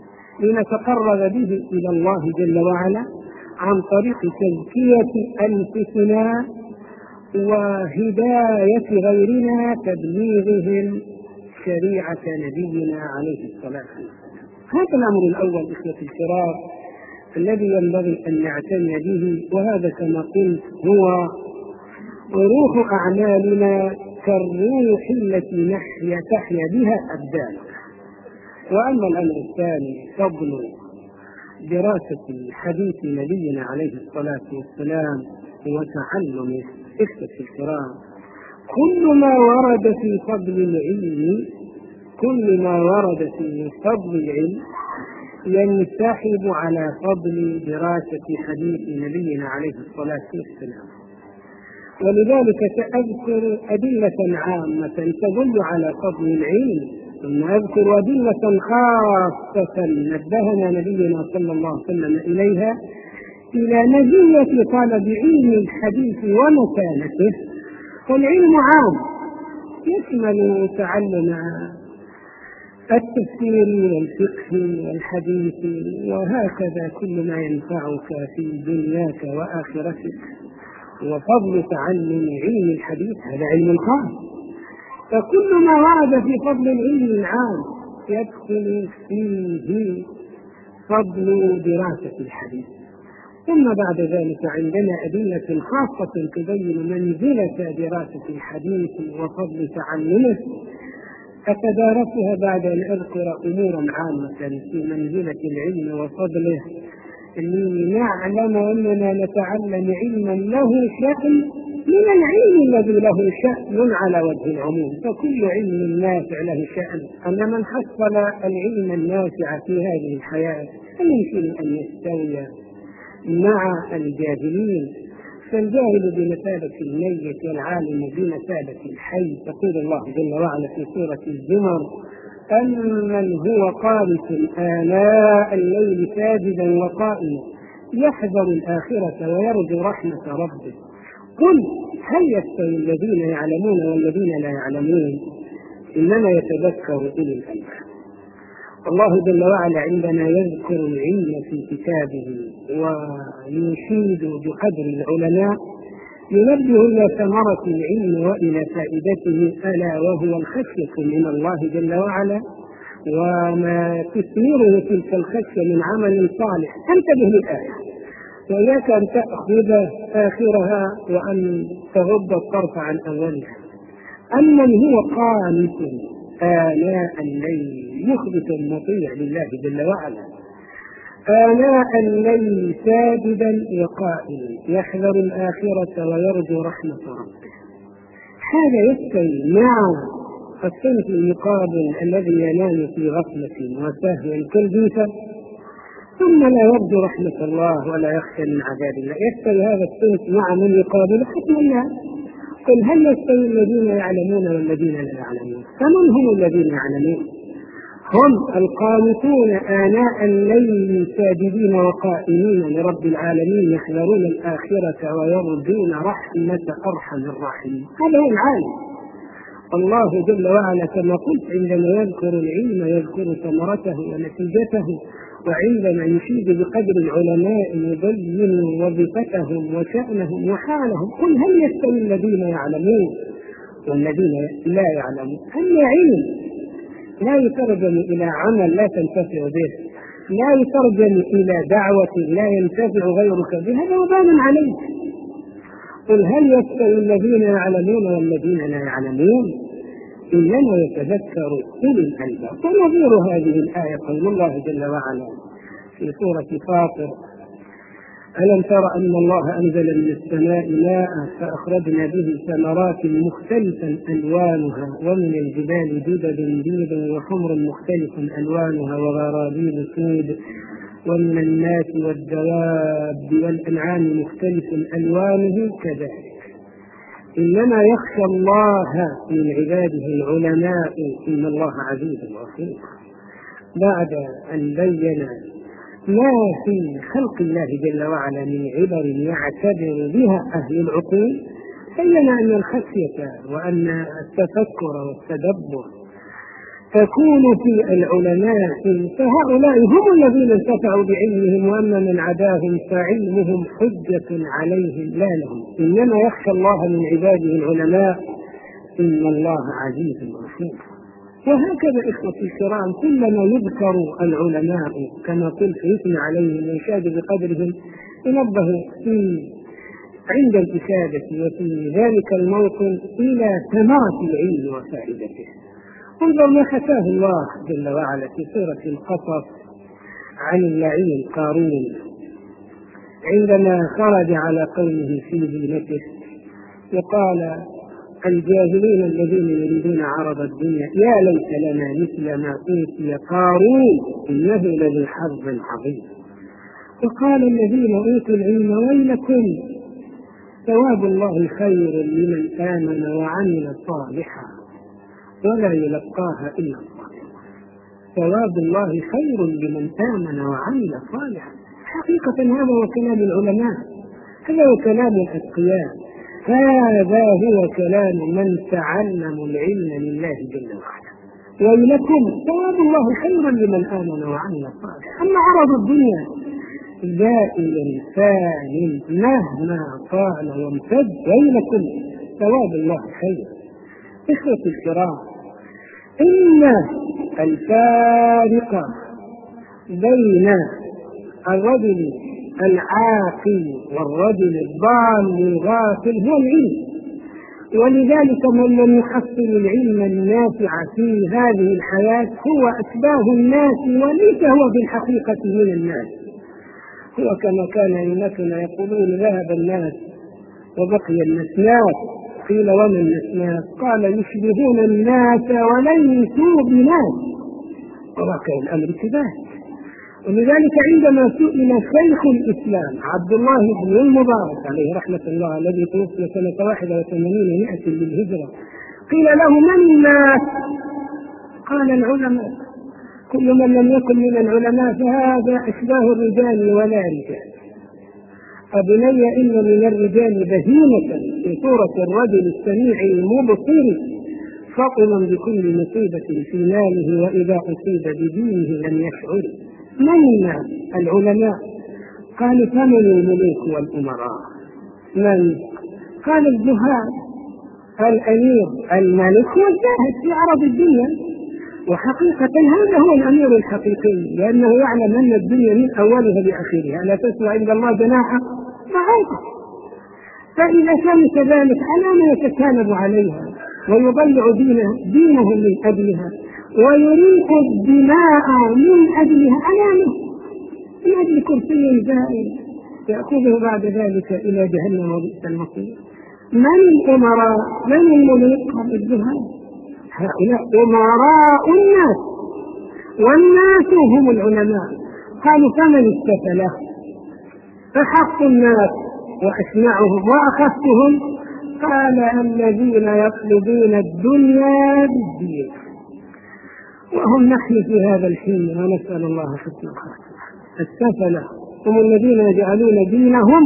لنتقرب به إلى الله جل وعلا عن طريق تزكية أنفسنا وهداية غيرنا تبليغهم شريعة نبينا عليه الصلاة والسلام. هذا الأمر الأول إخوة الكرام الذي ينبغي أن نعتني به، وهذا كما قلت هو روح أعمالنا كالروح التي نحيا تحيا بها أبداننا. وأما الأمر الثاني فضل دراسة حديث نبينا عليه الصلاة والسلام وتعلمه. إخوة الكرام، كل ما ورد في فضل العلم كل ما ورد في فضل العلم ينسحب على فضل دراسة حديث نبينا عليه الصلاة والسلام، ولذلك سأذكر أدلة عامة تدل على فضل العلم، ثم أذكر أدلة خاصة نبهنا نبينا صلى الله عليه وسلم إليها إلى مزية طلب علم الحديث ومكانته. فالعلم عام يشمل تعلم التفسير والفقه والحديث وهكذا كل ما ينفعك في دنياك وآخرتك. وفضل تعلم علم الحديث هذا علم خاص، فكل ما ورد في فضل العلم العام يدخل فيه فضل دراسة الحديث. ثم بعد ذلك عندنا أدلة خاصة تبين منزلة دراسة الحديث وفضل تعلمه، أتدارسها بعد أن أذكر أمورا عامة في منزلة العلم وفضله، لنعلم أننا نتعلم علما له شأن من العلم الذي له شأن على وجه العموم، فكل علم نافع له شأن. أما من حصل العلم النافع في هذه الحياة فيمكن أن يستوي مع الجاهلين، فالجاهل بمثابة الميت والعالم بمثابة الحي. يقول الله جل وعلا في سورة الزمر: أمن هو قانت آناء الليل ساجدا وقائما يحذر الآخرة ويرجو رحمة ربه قل هل يستوي الذين يعلمون والذين لا يعلمون إنما يتذكر أولو الألباب. الله جل وعلا عندما يذكر العلم في كتابه ويشيد بقدر العلماء ينبه إلى ثمرة العلم وإلى فائدته، ألا وهو الخشية من الله جل وعلا وما تثمره تلك الخشية من عمل صالح. انتبه للآية، وإياك أن تأخذ آخرها وأن تغض الطرف عن أولها. أمن هو قانت آناء الليل، يخبت المطيع لله جل وعلا آناء الليل ساجدا وقائما يحذر الآخرة ويرجو رحمة ربه. هذا يستوي مع الصنف المقابل الذي ينام في غفلة وسهو كالجيفة ثم لا يرجو رحمة الله ولا يخشى من عذاب الله. يستوي هذا الصنف مع من يقابل؟ حكم الله. قل هل يستوي الذين يعلمون والذين لا يعلمون؟ فمن هم الذين يعلمون؟ هم القانتون آناء الليل ساجدين وقائمين لرب العالمين يحذرون الآخرة ويرجون رحمة أرحم الراحمين. هذا هو العالم. الله جل وعلا كما قلت عندما يذكر العلم يذكر ثمرته ونتيجته، وعندما يشيد بقدر العلماء يبين وظيفتهم وشأنهم وحالهم. قل هل يستوي الذين يعلمون والذين لا يعلمون؟ أما علم لا يترجم إلى عمل لا تنتفع به، لا يترجم إلى دعوة لا ينتفع غيرك بها، هذا وبال عليك. قل هل يستوي الذين يعلمون والذين لا يعلمون إنما يتذكر أولو الألباب. ونظير هذه الآية قول الله جل وعلا في سورة فاطر: ألم تر أن الله أنزل من السماء ماء فأخرجنا به ثمرات مختلفا ألوانها ومن الجبال جدد بيض وحمر مختلف ألوانها وغرابيب سود ومن الناس والدواب والأنعام مختلف ألوانه كذلك إنما يخشى الله من عباده العلماء إن الله عزيز غفور. بعد أن بين ما في خلق الله جل وعلا من عبر يعتبر بها أهل العقول بين أن الخشية وأن التفكر والتدبر تكون في العلماء، فهؤلاء هم الذين انتفعوا بعلمهم، وأما من عداهم فعلمهم حجة عليهم لا لهم. إنما يخشى الله من عباده العلماء إن الله عزيز غفور. وهكذا إخوتي الكرام كلما يذكر العلماء كما قلت يثنى عليهم ويشاد بقدرهم ينبه في عند الإشادة وفي ذلك الموطن إلى ثمرة العلم وفائدته. انظر ما حكاه الله جل وعلا في سورة القصص عن اللعين قارون عندما خرج على قومه في زينته وقال الجاهلين الذين يريدون عرض الدنيا يا ليت لنا مثل ما أوتي قارون إنه لذو حظ عظيم. وقال الذين أوتوا العلم ويلكم ثواب الله خير لمن آمن وعمل صالحا ولا يلقاها إلا الصالحون. ثواب الله خير لمن آمن وعمل صالحا. حقيقة هذا هو كلام العلماء، هذا هو كلام الأتقياء، هذا هو كلام من تعلم العلم لله جل وعلا. ويلكم ثواب الله خير لمن آمن وعمل صالحا. أما عرض الدنيا زائل فان مهما طال وامتد، ويلكم ثواب الله خير. إخوتي الكرام، إن الفارق بين الرجل العاقل والرجل الضال الغافل هو العلم. ولذلك من لم يحصل العلم النافع في هذه الحياة هو أشباه الناس وليس هو في الحقيقة من الناس. هو كما كان أئمتنا يقولون ذهب الناس وبقي النسناس. قيل وما النسناس؟ قال يشبهون الناس وليسوا بناس، وواقع الأمر كذلك. ولذلك عندما سئل شيخ الإسلام عبد الله بن المبارك عليه رحمة الله الذي توفي سنة واحدة وثمانين ومائة للهجرة، قيل له من الناس؟ قال العلماء. كل من لم يكن من العلماء فهذا أشباه الرجال ولا رجال. أبني إن من الرجال بهيمة في صورة الرجل السميع المبصر، فطنا بكل مصيبة في ماله، وإذا أصيب بدينه لم يشعر. من الناس؟ العلماء. قالوا فمن الملوك والأمراء؟ من؟ قال الزهاد، الأمير الملك والزاهد في عرض الدنيا. وحقيقة هذا هو الأمير الحقيقي، لأنه يعلم أن الدنيا من أولها لآخرها لا تسوى عند الله جناح بعوضة. فإذا كان كذلك على ما يتكالب عليها ويضيع دينه دينه من أجلها ويريق الدماء من أجلها علامه من أجل كرسي زائل يأخذه بعد ذلك إلى جهنم وبئس المصير. من الأمراء؟ من الملوك؟ الزهاد. هؤلاء أمراء الناس، والناس هم العلماء. قالوا فمن السفلة؟ فحق الناس وأسمعهم وأخفهم. قال الذين يطلبون الدنيا بالدين، وهم نحن في هذا الحين ونسأل الله حسن الخاتمة. السفلة هم الذين يجعلون دينهم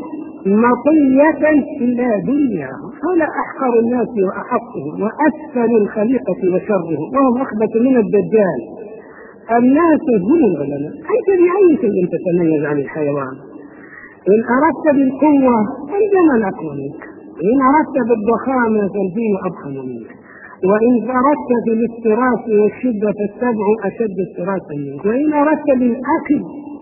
مطية إلى دنياهم، هؤلاء أحقر الناس وأحقهم وأسفل الخليقة وشرهم، وهم أخبث من الدجال. الناس هم العلماء. أنت بأي شيء تتميز عن الحيوان؟ إن أردت بالقوة فالجمل أقوى منك، إن أردت بالضخامة فالدين أضخم منك، وإن أردت بالافتراس والشدة فالسبع أشد افتراسا منك، وإن أردت بالأكل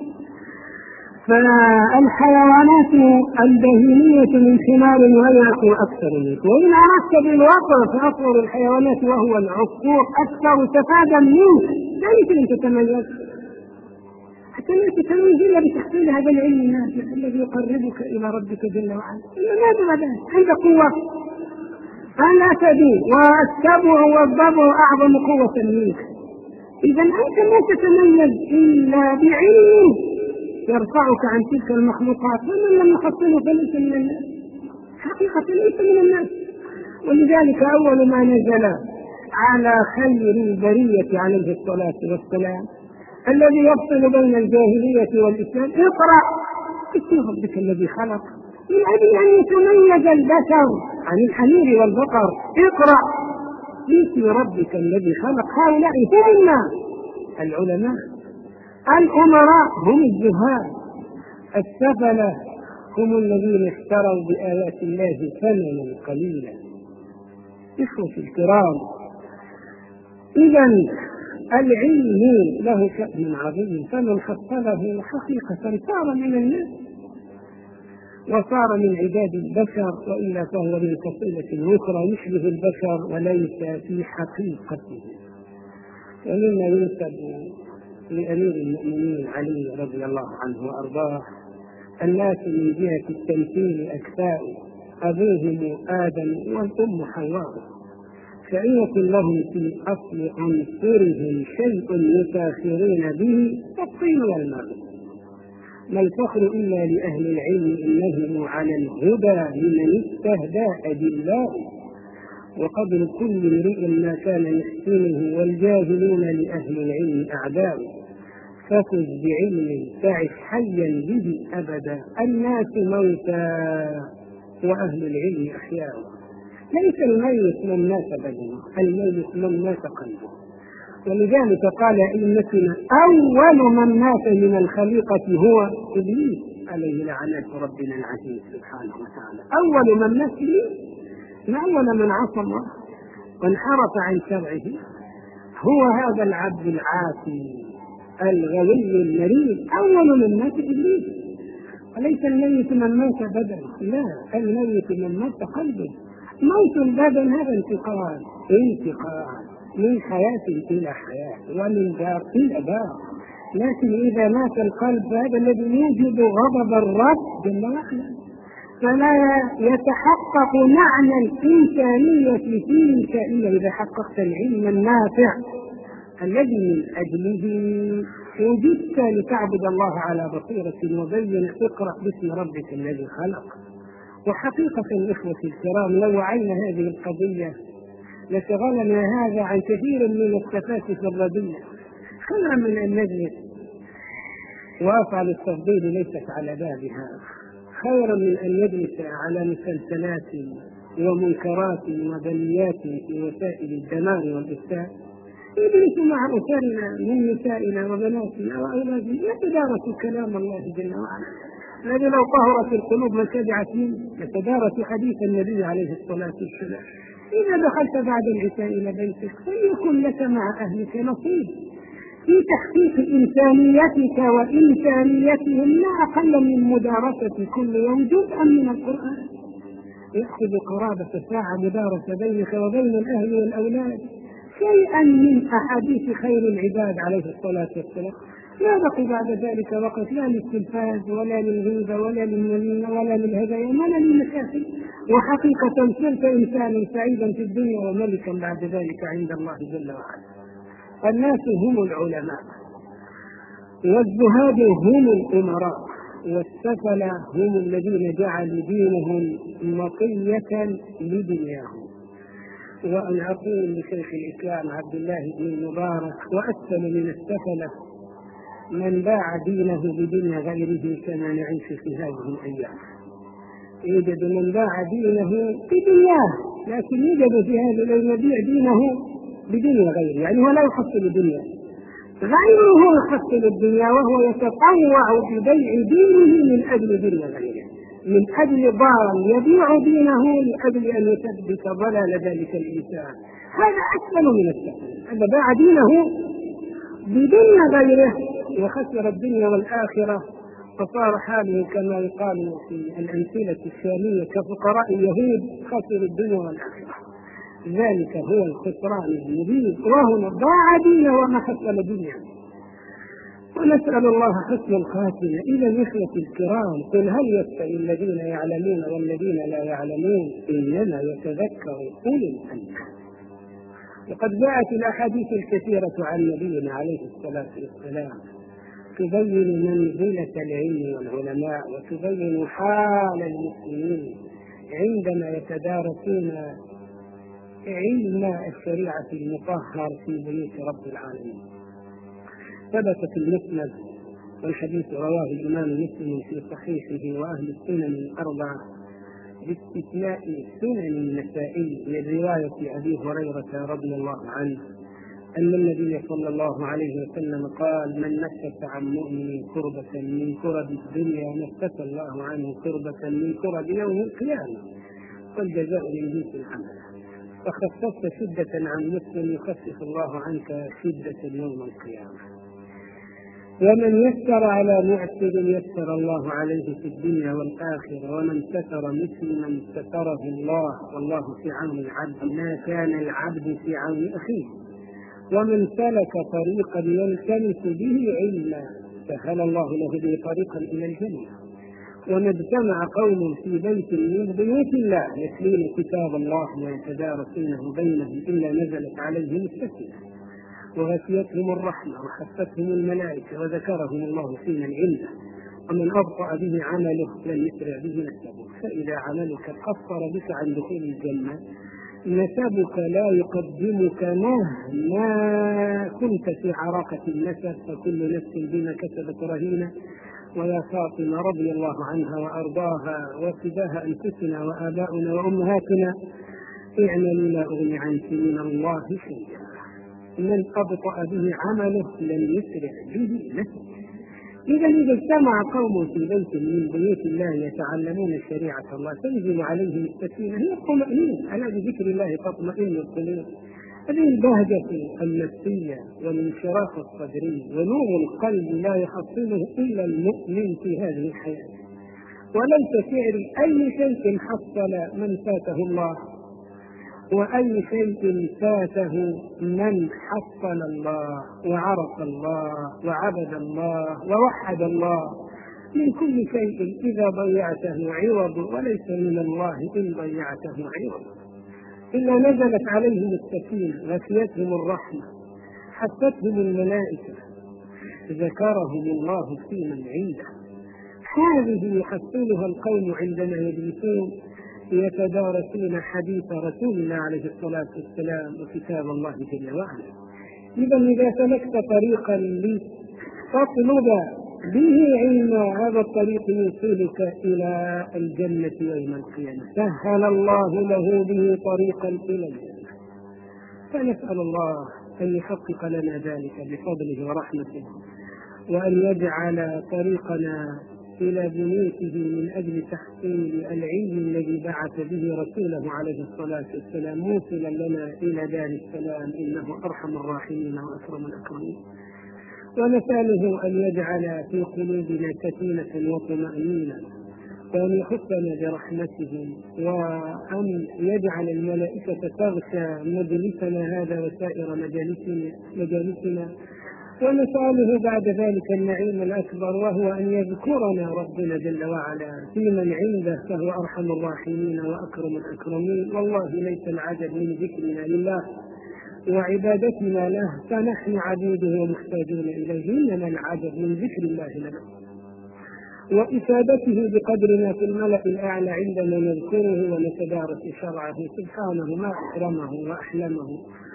فالحيوانات البهيمية من حمار وهي أكثر منك، وإن أردت بالوقر فأطول الحيوانات وهو العصفور أكثر سفادا منك. لا يمكن أن تتميز، حتى لا تتميز إلا بتحصيل هذا العلم النافع الذي يقربك إلى ربك جل وعلا. ماذا بعد عند قوة الأسد والسبع والضبع أعظم قوة منك. إذا أنت لا تتميز إلا بعلم يرفعك عن تلك المخلوقات، ومن لم يحصله فليس من الناس، حقيقة ليس من الناس. ولذلك أول ما نزل على خير البرية عليه الصلاة والسلام الذي يفصل بين الجاهلية والإسلام: اقرأ باسم ربك الذي خلق، من أجل أن يتميز البشر عن الحمير والبقر. اقرأ باسم ربك الذي خلق. هؤلاء هم الناس العلماء. الأمراء هم الزهاد. السفلة هم الذين اشتروا بآيات الله ثمنا قليلا. إخوتي الكرام، إذا العلم له شأن عظيم، فمن حصله حقيقة صار من الناس وصار من عباد البشر، وإلا فهو من فصيلة أخرى يشبه البشر وليس في حقيقته. ومما ينسب لأمير المؤمنين علي رضي الله عنه وأرضاه: الناس من جهة التمثيل أكفاء، أبوهم آدم والأم حواء، فإن يكن لهم في أصل عنصرهم شيء يفاخرون به فالطين والماء. ما الفخر إلا لأهل العلم، إنهم على الهدى لمن استهدى أدلاء، وقبل كل امرئ ما كان يحسنه، والجاهلون لأهل العلم أعداء. فخذ بعلم تعش حيا به أبدا، الناس موتى وأهل العلم أحياء. ليس الميت من مات بدنه، الميت من مات قلبه. ولذلك قال أئمتنا: أول من مات من الخليقة هو إبليس عليه لعنة ربنا العزيز سبحانه وتعالى. أول من مات إبليس، ما أول من عصى الله وانحرف عن شرعه هو هذا العبد العاصي الغوي المريض. أول من مات إبليس، وليس الميت من مات بدنه، لا، الميت من مات قلبه. موت البدن هذا انتقال انتقال من حياة إلى حياة ومن دار إلى دار، لكن إذا مات القلب فهذا الذي يوجب غضب الرب جل وعلا. فلا يتحقق معنى الإنسانية فيك إلا إذا حققت العلم النافع الذي من أجله وجدت لتعبد الله على بصيرة وبين. اقرأ باسم ربك الذي خلق. وحقيقة إخوة الكرام لو وعينا هذه القضية لشغلنا هذا عن كثير من التفاسف الرديئة، خيرا من أن نجلس وأفعل التفضيل ليست على بابها، خيرا من أن نجلس على مسلسلات ومنكرات وبليات في وسائل الدمار والإفساد. نجلس مع أسرنا من نسائنا وبناتنا وأولادنا نتدارس كلام الله جل وعلا الذي لو طهرت القلوب ما تبعت منه، نتدارس حديث النبي عليه الصلاة والسلام. إذا دخلت بعد العشاء إلى بيتك فليكن لك مع أهلك نصيب في تحقيق إنسانيتك وإنسانيتهم، لا أقل من مدارسة كل يوم جزءا من القرآن. يأخذ قرابة ساعة مدارسة بينك وبين الأهل والأولاد شيئا من أحاديث خير العباد عليه الصلاة والسلام. لا بقي بعد ذلك وقت لا للتلفاز ولا للغيبة ولا للنميمة ولا للهذيان ولا للمشاكل، وحقيقة صرت إنسانا سعيدا في الدنيا وملكا بعد ذلك عند الله جل وعلا. الناس هم العلماء، والزهاد هم الأمراء، والسفلة هم الذين جعلوا دينهم مطية لدنياهم. وأنا أقول لشيخ الإسلام عبد الله بن المبارك: وأسفل من السفلة من باع دينه بدنيا غيره كما نعيش في هذه الأيام. يوجد من باع دينه بدنياه، لكن يوجد في هذه الأيام يبيع دينه بدنيا غيره، يعني هو لا يحصل الدنيا، غيره يحصل الدنيا وهو يتطوع ببيع دينه من أجل دنيا غيره، من أجل ضال يبيع دينه لأجل أن يثبت ضلال ذلك الإنسان. هذا أسفل من السفل، هذا باع دينه بدنيا غيره وخسر الدنيا والآخرة، فصار حاله كما يقال في الأمثلة الشامية كفقراء اليهود خسروا الدنيا والآخرة. ذلك هو الخسران المبين، وهنا ضاع دينه وما خسر دنيا. ونسأل الله حسن الخاتمة. إذا الإخوة الكرام، قل هل يستوي الذين يعلمون والذين لا يعلمون؟ إنما يتذكر أولي الألباب. وقد جاءت الأحاديث الكثيرة عن نبينا عليه الصلاة والسلام تبين منزلة العلم والعلماء، وتبين حال المسلمين عندما يتدارسون علم الشريعة المطهر في بيوت رب العالمين. ثبت في المسند، والحديث رواه الإمام مسلم في صحيحه وأهل السنن الأربعة باستثناء سنن النسائي من رواية أبي هريرة رضي الله عنه أن النبي صلى الله عليه وسلم قال: من نفس عن مؤمن كربة من كرب الدنيا نفس الله عنه كربة من كرب يوم القيامة، والجزاء من جنس العمل. فخففت شدة عن مسلم يخفف الله عنك شدة يوم القيامة. ومن يسر على معسر يسر الله عليه في الدنيا والآخرة، ومن ستر مسلما ستره الله، والله في عون العبد ما كان العبد في عون أخيه. ومن سلك طريقا يلتمس به علما سهل الله له به طريقا إلى الجنة. وما اجتمع قوم في بيت من بيوت الله يتلون كتاب الله ويتدارسونه بينهم إلا نزلت عليهم السكينة وغشيتهم الرحمة وحفتهم الملائكة وذكرهم الله في من عنده. ومن أبطأ به عمله لم يسرع به نسبه. فإذا عملك قصر بك عن دخول الجنة نسبك لا يقدمك مهما كنت في عراقة النسب، فكل نفس بما كسبت رهينة. ويا فاطمة رضي الله عنها وأرضاها وفداها أنفسنا وآباؤنا وأمهاتنا اعملوا لا أغني عنك من الله شيئا. من أبطأ به عمله لم يسرع به نسبه. إذا إذا اجتمع قوم في بيت من بيوت الله يتعلمون شريعة الله تنزل عليهم السكينة، هي الطمأنينة، ألا بذكر الله تطمئن القلوب. هذه البهجة النفسية والانشراح الصدري ونور القلب لا يحصله إلا المؤمن في هذه الحياة. وليس فعل أي شيء حصل من فاته الله، وأي شيء فاته من حصل الله وعرف الله وعبد الله ووحد الله. من كل شيء إذا ضيعته عوض، وليس من الله إن ضيعته عوض. إلا نزلت عليهم السكينة، غشيتهم الرحمة، حفتهم الملائكة، ذكرهم الله في من عنده. هذه يحصلها القوم عندما يجلسون يتدارسون حديث رسول الله عليه الصلاة والسلام وكتاب الله جل وعلا. إذا إذا سلكت طريقا لتطلب به علم، هذا الطريق يوصلك إلى الجنة يوم القيامة، سهل الله له به طريقا إلى الجنة. فنسأل الله أن يحقق لنا ذلك بفضله ورحمته، وأن يجعل طريقنا إلى بيوته من أجل تحصيل العلم الذي بعث به رسوله عليه الصلاة والسلام موصلا لنا إلى دار السلام، إنه أرحم الراحمين وأكرم الأكرمين. ونسأله أن يجعل في قلوبنا سكينة وطمأنينة، وأن يخصنا برحمته، وأن يجعل الملائكة تغشى مجلسنا هذا وسائر مجالسنا, مجالسنا ونسأله بعد ذلك النعيم الأكبر، وهو أن يذكرنا ربنا جل وعلا في من عنده، فهو أرحم الراحمين وأكرم الأكرمين. والله ليس العجب من ذكرنا لله وعبادتنا له، فنحن عبيده ومحتاجون إليه، إنما العجب من ذكر الله لنا وإفادته بقدرنا في الملأ الأعلى عندما نذكره ونتدارس شرعه. سبحانه ما أكرمه وأحلمه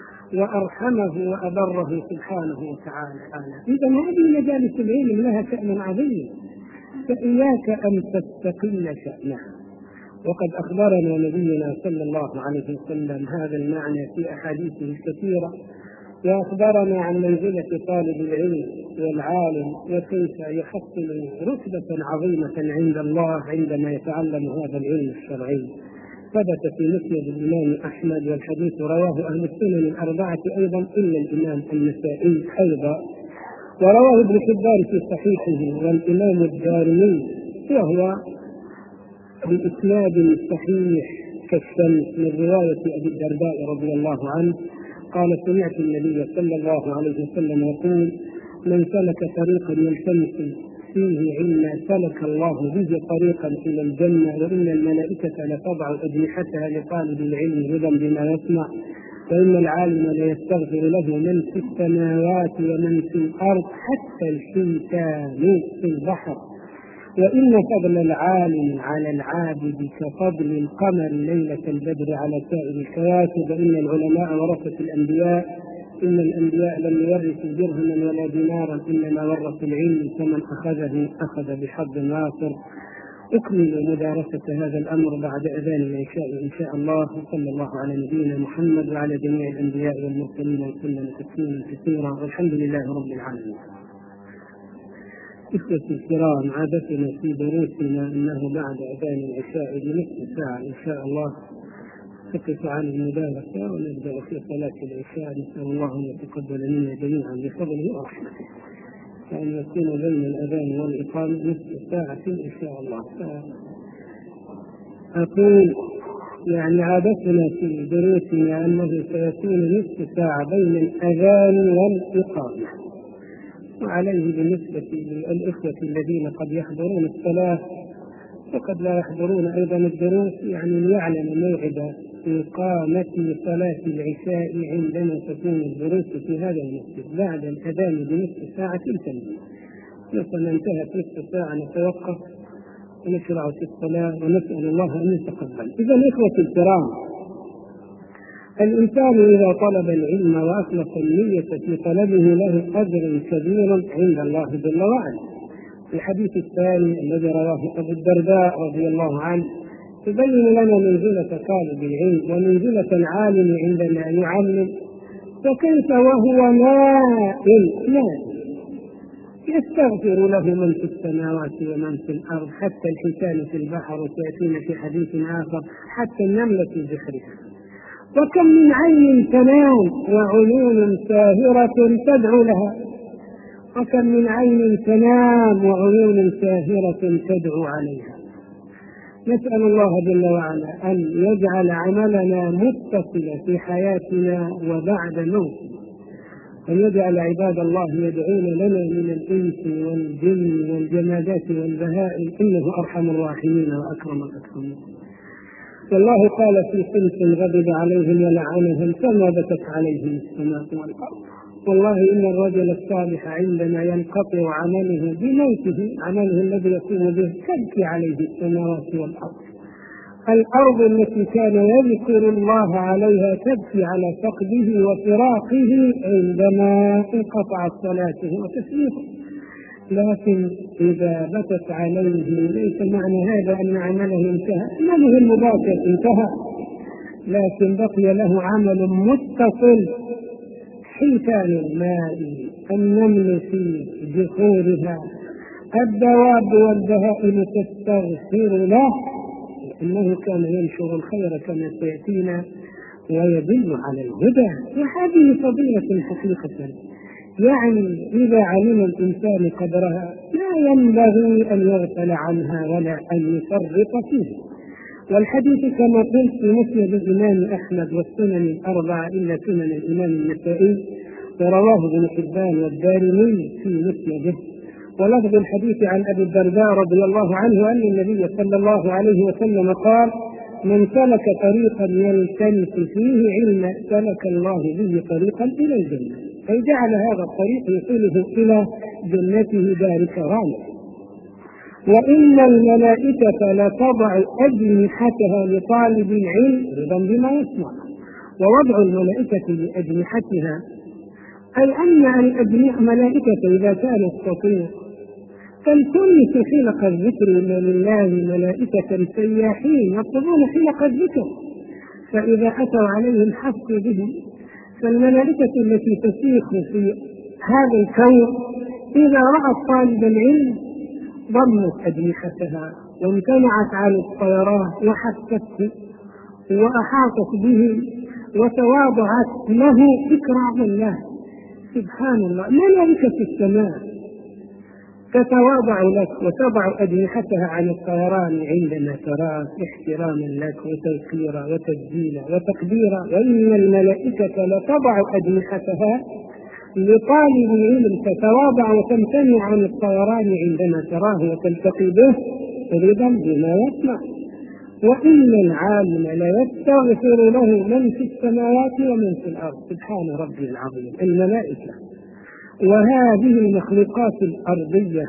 وأرحمه وأبره سبحانه وتعالى. إذا هذه مجالس العلم لها شأن عظيم، فإياك أن تستقل شأنها. وقد أخبرنا نبينا صلى الله عليه وسلم هذا المعنى في أحاديثه الكثيرة، وأخبرنا عن منزلة طالب العلم والعالم، وكيف يحصل رتبة عظيمة عند الله عندما يتعلم هذا العلم الشرعي. ثبت في مسند الإمام أحمد، والحديث رواه أهل السنن الأربعة أيضا إلا الإمام النسائي أيضا، ورواه ابن حبان في صحيحه والإمام الدارمي، وهو بإسناد صحيح كالشمس من رواية أبي الدرداء رضي الله عنه قال: سمعت النبي صلى الله عليه وسلم يقول: من سلك طريقا يلتمس فيه علما سلك الله به طريقا إلى الجنة، وإن الملائكة لتضع أجنحتها لطالب العلم رضا بما يسمع، وإن العالم ليستغفر له من في السماوات ومن في الأرض حتى الحيتان في البحر، وإن فضل العالم على العابد كفضل القمر ليلة البدر على سائر الكواكب، وإن العلماء ورثة الأنبياء، إن الأنبياء لم يورثوا درهما ولا دينارا إنما ورثوا العلم، فمن أخذه أخذ بحظ وافر. أكمل مدارسة هذا الأمر بعد أذان العشاء إن شاء الله. صلى الله على نبينا محمد وعلى جميع الأنبياء والمرسلين وسلم تسليما كثيرا، والحمد لله رب العالمين. إخوتي الكرام، عادتنا في دروسنا أنه بعد أذان العشاء بنصف ساعة إن شاء الله نقف عن المدارسة ونبدأ في صلاة العشاء. نسأل الله أن يتقبل منا جميعا بفضله ورحمته، وأن يكون بين الأذان والإقامة نصف ساعة إن شاء الله. أقول يعني عادتنا في دروسنا أنه سيكون نصف ساعة بين الأذان والإقامة، وعليه بالنسبة للإخوة الذين قد يحضرون الصلاة وقد لا يحضرون أيضا الدروس، يعني ليعلم موعد إقامة صلاة العشاء عندما تكون الدروس في هذا المسجد بعد الأذان بنصف ساعة تمام. مثلا انتهت نصف ساعة نتوقف ونشرع في الصلاة ونسأل الله أن يتقبل. إذا إخوتي الكرام، الإنسان إذا طلب العلم وأخلص النية في طلبه له أجر كبير عند الله جل وعلا. الحديث الثاني الذي رواه أبو الدرداء رضي الله عنه تبين لنا منزلة طالب العلم ومنزلة العالم عندما يعلم، فكيف وهو نائم نائم يستغفر له من في السماوات ومن في الأرض حتى الحيتان في البحر، وسيأتينا في حديث آخر حتى النملة في بحرها. وكم من عين تنام وعيون ساهرة تدعو لها، وكم من عين تنام وعيون ساهرة تدعو عليها. نسأل الله جل وعلا أن يجعل عملنا متصلا في حياتنا وبعد موتنا، أن يجعل عباد الله يدعون لنا من الإنس والجن والجمادات والبهائم، إنه أرحم الراحمين وأكرم الأكرمين. والله قال في صنف غضب عليهم ولعنهم فما بكت عليهم السماء والأرض. والله إن الرجل الصالح عندما ينقطع عمله بموته، عمله الذي يقوم به، تبكي عليه السماوات والأرض. الأرض التي كان يذكر الله عليها تبكي على فقده وفراقه عندما انقطعت صلاته وتسليمه. لكن إذا بكت عليه ليس معنى هذا أن عمله انتهى، عمله المباشر انتهى، لكن بقي له عمل متصل: حيتان الماء، النمل في جحورها، الدواب والبهائم تستغفر له، لأنه كان ينشر الخير كما سيأتينا ويدل على الهدى. وهذه فضيلة حقيقة، يعني إذا علم الإنسان قدرها لا ينبغي أن يغفل عنها ولا أن يفرط فيها. والحديث كما قلت في مسند الإمام أحمد والسنن الأربعة إلا سنن الإمام النسائي، ورواه ابن حبان والدارمي في مسنده. ولفظ الحديث عن أبي الدرداء رضي الله عنه أن النبي صلى الله عليه وسلم قال: من سلك طريقا يلتمس فيه علما سلك الله به طريقا إلى الجنة، أي جعل هذا الطريق يوصله إلى جنته دار كرامه. وإن الملائكة لتضع أجنحتها لطالب العلم رضا بما يسمع. ووضع الملائكة لأجنحتها أي أن الملائكة إذا كانت تطير تلتمس حلق الذكر لله ملائكة سياحين يطلبون حلق الذكر، فإذا أتوا عليهم حفوا بهم. فالملائكة التي تسيخ في هذا الكون إذا رأت طالب العلم ضمت أجنحتها وامتنعت عن الطيران وحفته وأحاطت به وتواضعت له إكراما له. سبحان الله، ملائكة السماء تتواضع لك وتضع أجنحتها عن الطيران عندما تراك احتراما لك وتوقيرا وتبجيلا وتقديرا. وإن الملائكة لتضع أجنحتها لطالب العلم تتواضع وتمتنع عن الطيران عندما تراه وتلتقي به رضا بما يسمع. وإن العالم ليستغفر له من في السماوات ومن في الأرض. سبحان ربي العظيم. الملائكة وهذه المخلوقات الأرضية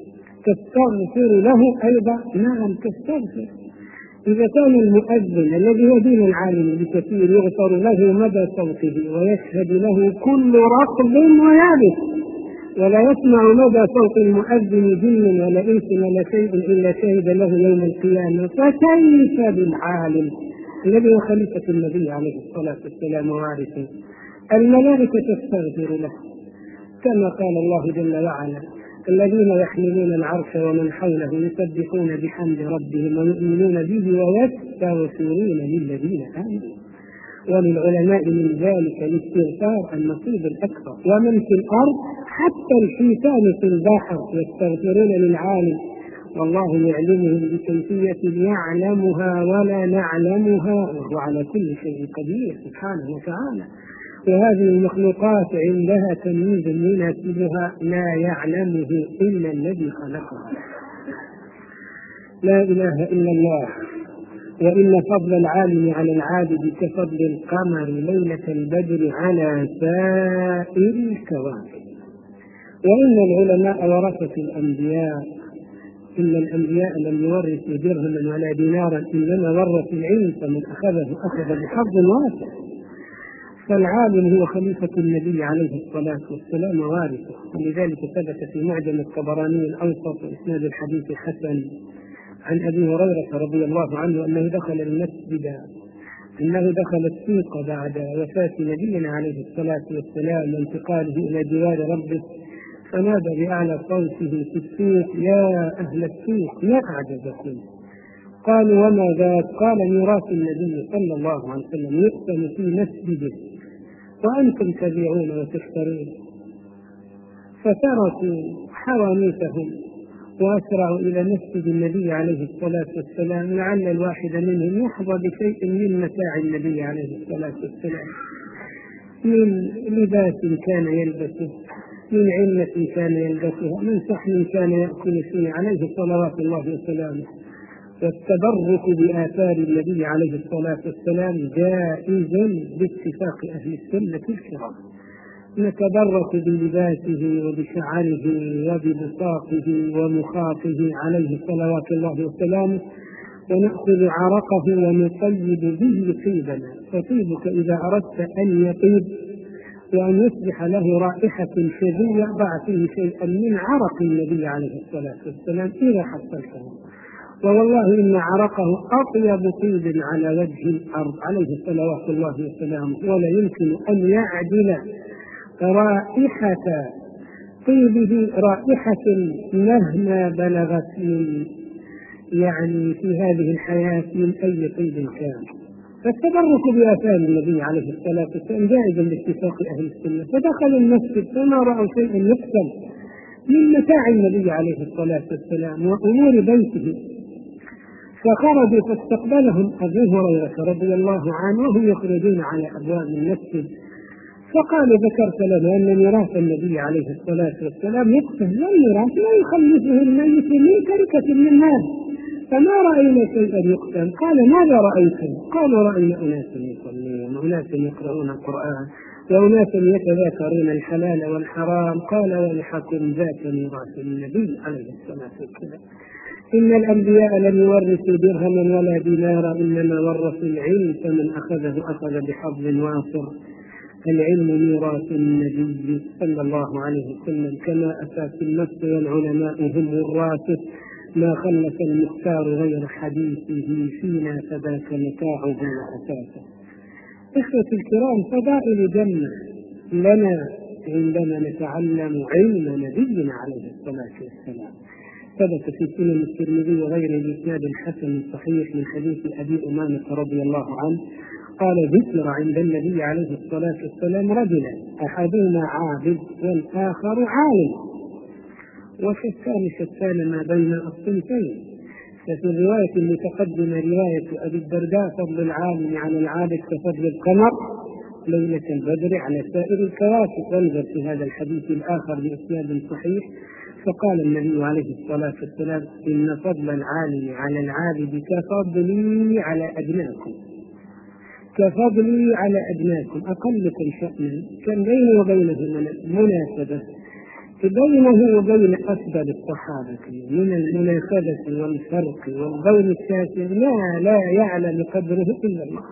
تستغفر له أيضا. نعم تستغفر. إذا كان المؤذن الذي يدين العالم بكثير يغفر له مدى صوته ويشهد له كل رطب ويابس، ولا يسمع مدى صوت المؤذن جن ولا إنس ولا شيء إلا شهد له يوم القيامة، فكيف بالعالم الذي هو خليفة النبي عليه الصلاة والسلام ووارثه؟ الملائكة تستغفر له كما قال الله جل وعلا: الذين يحملون العرش ومن حوله يسبحون بحمد ربهم ويؤمنون به ويستغفرون للذين آمنوا. وللعلماء من ذلك الاستغفار النصيب الأكبر. ومن في الأرض حتى الحيتان في البحر يستغفرون للعالم والله يعلمهم بكيفية يعلمها ولا نعلمها وهو على كل شيء قدير سبحانه وتعالى. وهذه المخلوقات عندها تمييز يناسبها لا يعلمه إلا الذي خلقها. لا إله إلا الله. وإن فضل العالم على العابد كفضل القمر ليلة البدر على سائر الكواكب. وإن العلماء ورثة الأنبياء، إن الأنبياء لم يورثوا درهما ولا دينارا إنما ورثوا العلم فمن أخذه أخذ بحظ واسع. فالعالم هو خليفة النبي عليه الصلاة والسلام ووارثه. ولذلك ثبت في معجم الطبراني الأوسط وإسناد الحديث حسن عن أبي هريرة رضي الله عنه أنه دخل المسجد أنه دخل السوق بعد وفاة نبينا عليه الصلاة والسلام وانتقاله إلى جوار ربه، فنادى بأعلى صوته في السوق: يا أهل السوق ما أعجبكم؟ قالوا: وما ذاك؟ قال: ميراث النبي صلى الله عليه وسلم يقسم في مسجده وأنتم تبيعون وتشترون. فتركوا حوانيتهم وأسرعوا إلى مسجد النبي عليه الصلاة والسلام لعل الواحد منهم يحظى بشيء من متاع النبي عليه الصلاة والسلام. من لباس كان يلبسه، من علة كان يلبسها، من صحن كان يأكل فيه عليه صلوات الله وسلامه. والتبرك بآثار النبي عليه الصلاة والسلام جائز باتفاق أهل السنة الكرام. نتبرك بلباسه وبشعره وببساطه ومخاطه عليه صلوات الله وسلامه، ونأخذ عرقه ونطيب به طيبنا. فطيبك إذا أردت أن يطيب وأن يصبح له رائحة شذية ضع فيه شيئا من عرق النبي عليه الصلاة والسلام إذا حصلته، ووالله إن عرقه أطيب طيب على وجه الأرض عليه صلوات الله وسلامه، ولا يمكن أن يعدل رائحة طيبه رائحة مهما بلغت من يعني في هذه الحياة من أي طيب كان. فالتبرك بآثار النبي عليه الصلاة والسلام جائز باتفاق أهل السنة. فدخلوا المسجد فما رأوا شيئا يقتل من متاع النبي عليه الصلاة والسلام وأمور بيته، فخرجوا فاستقبلهم أبو هريرة رضي الله عنه وهم يخرجون على أبواب المسجد، فقال ذكرت لنا أن ميراث النبي عليه الصلاة والسلام يقتل، والميراث لا يخلفه الميت من تركة من مال، فما رأينا شيئا يقتل. قال ماذا رأيتم؟ قالوا رأينا أناسا يصلون وأناسا يقرؤون القرآن وأناسا يتذاكرون الحلال والحرام. قال ويحكم ذاك ميراث النبي عليه الصلاة والسلام. إن الأنبياء لم يورثوا درهما ولا دينارا، إنما ورثوا العلم، فمن أخذه أخذ بحظ وافر. العلم ميراث النبي صلى الله عليه وسلم كما أتى في النص، والعلماء هم ورثه ما خلف المختار غير حديثه فينا فذاك متاعه وأساسه. إخوة الكرام، فضائل جنة لنا عندما نتعلم علم نبينا عليه الصلاة والسلام. ثبت في سنن الترمذي وغيره بإسناد حسن صحيح من حديث أبي أمامة رضي الله عنه قال ذكر عند النبي عليه الصلاة والسلام رجلا أحدهما عابد والآخر عالم، وشتان شتان ما بين الصنفين. ففي الرواية المتقدمة رواية أبي الدرداء فضل العالم على العابد كفضل القمر ليلة البدر على سائر الكواكب. وانظر في هذا الحديث الآخر بإسناد صحيح فقال النبي عليه الصلاة والسلام إن فضل العالم على العابد كفضلي على أدناكم، كفضلي على أدناكم أقلكم شأنا. كان بينه وبينه مناسبة بينه وبين أفضل الصحابة من المناسبة والفرق والبون الشاسع لا لا يعلم قدره إلا الله.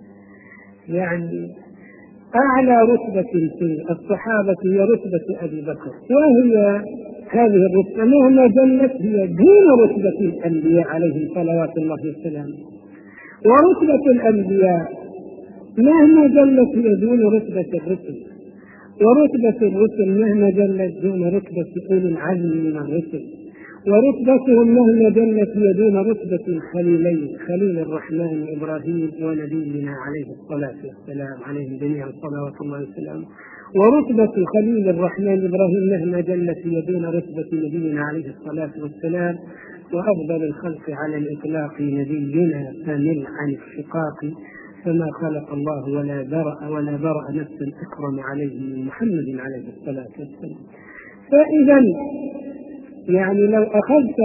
يعني أعلى رتبة في الصحابة هي رتبة أبي بكر، وهي هذه الرتبة مهما جلت هي دون رتبة الأنبياء عليهم صلوات الله وسلامه. ورتبة الأنبياء مهما جلت هي دون رتبة الرسل، ورتبة الرسل مهما جلت دون رتبة أولي العزم من الرسل، ورتبتهم مهما جلت هي دون رتبة الخليلين خليل الرحمن إبراهيم ونبينا عليه الصلاة والسلام عليهم جميعا صلوات الله وسلامه. ورتبة خليل الرحمن إبراهيم مهما جلت هي دون رتبة نبينا عليه الصلاة والسلام. وأفضل الخلق على الإطلاق نبينا فمل عن الشقاق، فما خلق الله ولا برأ ولا برأ نفسا أكرم عليه من محمد عليه الصلاة والسلام. فإذا يعني لو أخذت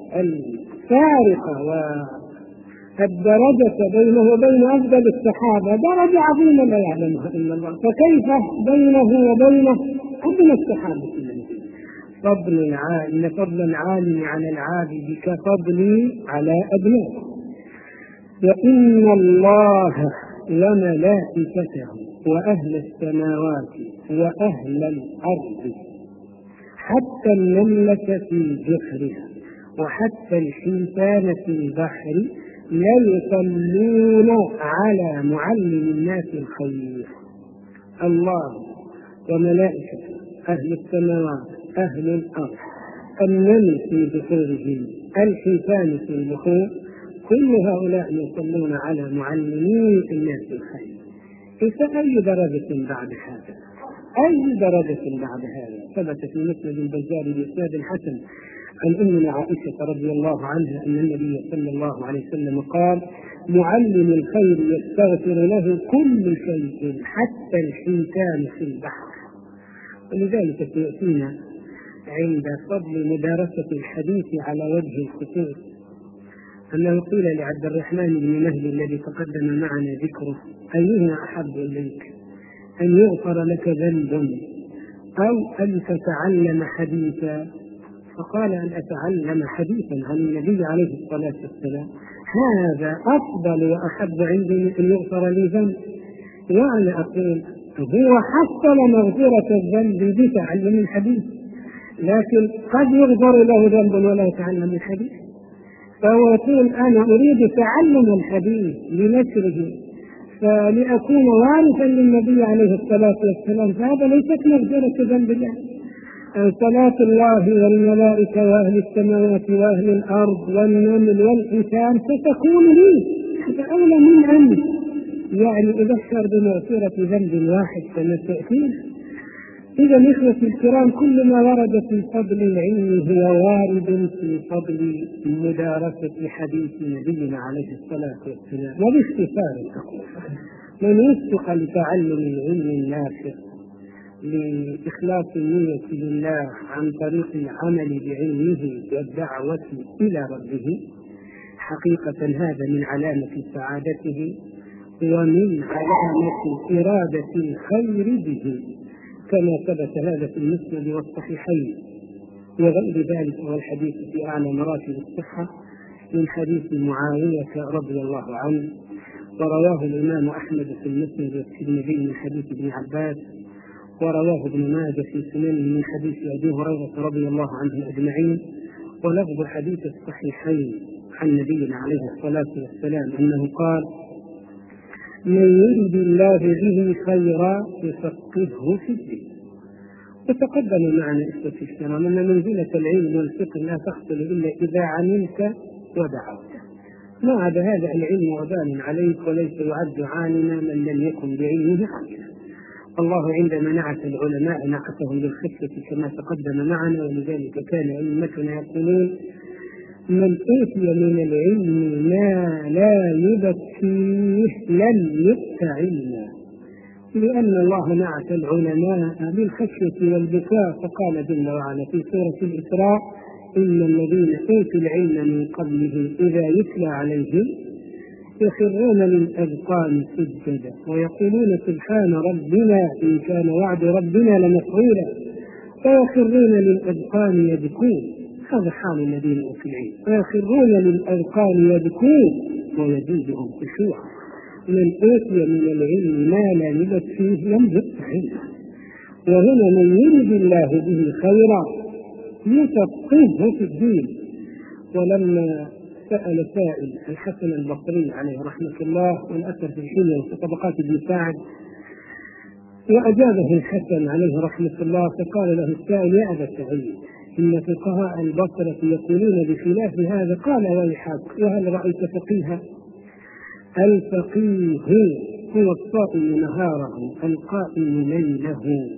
الفارق والدرجة بينه وبين أفضل الصحابة درجة عظيمة لا يعلمها إلا الله، فكيف بينه وبين أدنى الصحابة؟ فضل العالم فضل العالم على العابد كفضلي على أدناه. وإن الله وملائكته وأهل السماوات وأهل الأرض حتى النملة في جحرها وحتى الحيتان في البحر لا يصلون على معلم الناس الخير. الله وملائكته أهل السماوات أهل الأرض، النمل في بحورهم، الحيتان في البحور، كل هؤلاء يصلون على معلمي الناس الخير. فأي درجة بعد هذا؟ أي درجة بعد هذا. ثبت في مسند البزار بإسناد حسن عن أمنا عائشة رضي الله عنها أن النبي صلى الله عليه وسلم قال: معلم الخير يستغفر له كل شيء حتى الحيتان في البحر. ولذلك سيأتينا عند فضل مدارسة الحديث على وجه الخصوص أنه قيل لعبد الرحمن بن مهدي الذي تقدم معنا ذكره: أيهما أحب إليك، أن يغفر لك ذنب أو أن تتعلم حديثا؟ فقال: أن أتعلم حديثا عن النبي عليه الصلاة والسلام، هذا أفضل وأحب عندي من أن يغفر لي ذنب. وأنا أقول هو حصل مغفرة الذنب بتعلم الحديث، لكن قد يغفر له ذنب ولا يتعلم الحديث. فهو يقول: أنا أريد تعلم الحديث لنشره فلأكون وارثا للنبي عليه الصلاة والسلام، فهذا ليست مغفرة ذنب الله. صلاة الله والملائكة وأهل السماوات وأهل الأرض والنمل والحيتان ستكون لي، هذا أولى من أمر. يعني إذا اشتر بمغفرة ذنب واحد كما تأتينا. إذا إخوتي الكرام، كل ما ورد في فضل العلم هو وارد في فضل مدارسة حديث نبينا عليه الصلاة والسلام. وباختصار أقول: من وفق لتعلم العلم النافع لإخلاص النية لله عن طريق العمل بعلمه والدعوة إلى ربه، حقيقة هذا من علامة سعادته ومن علامة إرادة الخير به، كما ثبت هذا في المسند والصحيحين وغير ذلك. والحديث في أعلى مراتب الصحة من حديث معاوية رضي الله عنه، ورواه الإمام أحمد في المسند والترمذي من حديث ابن عباس، ورواه ابن ماجه في سننه من حديث أبي هريرة رضي الله عنه أجمعين. ولفظ حديث الصحيحين عن نبينا عليه الصلاة والسلام أنه قال: من يرد الله به خيرا يفقهه في الدين. وتقدم معنا إخوة الكرام أن منزلة العلم والفقه لا تحصل إلا إذا عملت ودعوت. ما عدا هذا العلم وبال عليك، وليس يعد عالما من لم يكن بعلمه عالما. الله عندما نعت العلماء نعتهم بالخشية كما تقدم معنا، ولذلك كان أئمتنا يقولون: من أوتي من العلم ما لا يبكيه لم يؤت علما. لأن الله نعت العلماء بالخشية والبكاء، فقال جل وعلا في سورة الإسراء: إن الذين أوتوا العلم من قبله إذا يتلى عليهم يخرون للأذقان سجدا ويقولون سبحان ربنا إن كان وعد ربنا لمفعولا ويخرون للأذقان يبكون. هذا حال الذين أوتوا العلم، ويخرون للأذقان يبكون ويزيدهم خشوعا. من أوتي من العلم ما لا يبت فيه لم يؤت علما. وهنا من يرد الله به خيرا يفقهه في الدين. ولما سأل سائل الحسن البصري عليه رحمة الله والأثر في الحلية وفي طبقات ابن سعد، وأجابه الحسن عليه رحمة الله، فقال له السائل: يا أبا سعيد، إن فقهاء البصرة يقولون بخلاف هذا. قال: ويحك، وهل رأيت فقيها؟ الفقيه هو الصائم نهاره القائم ليله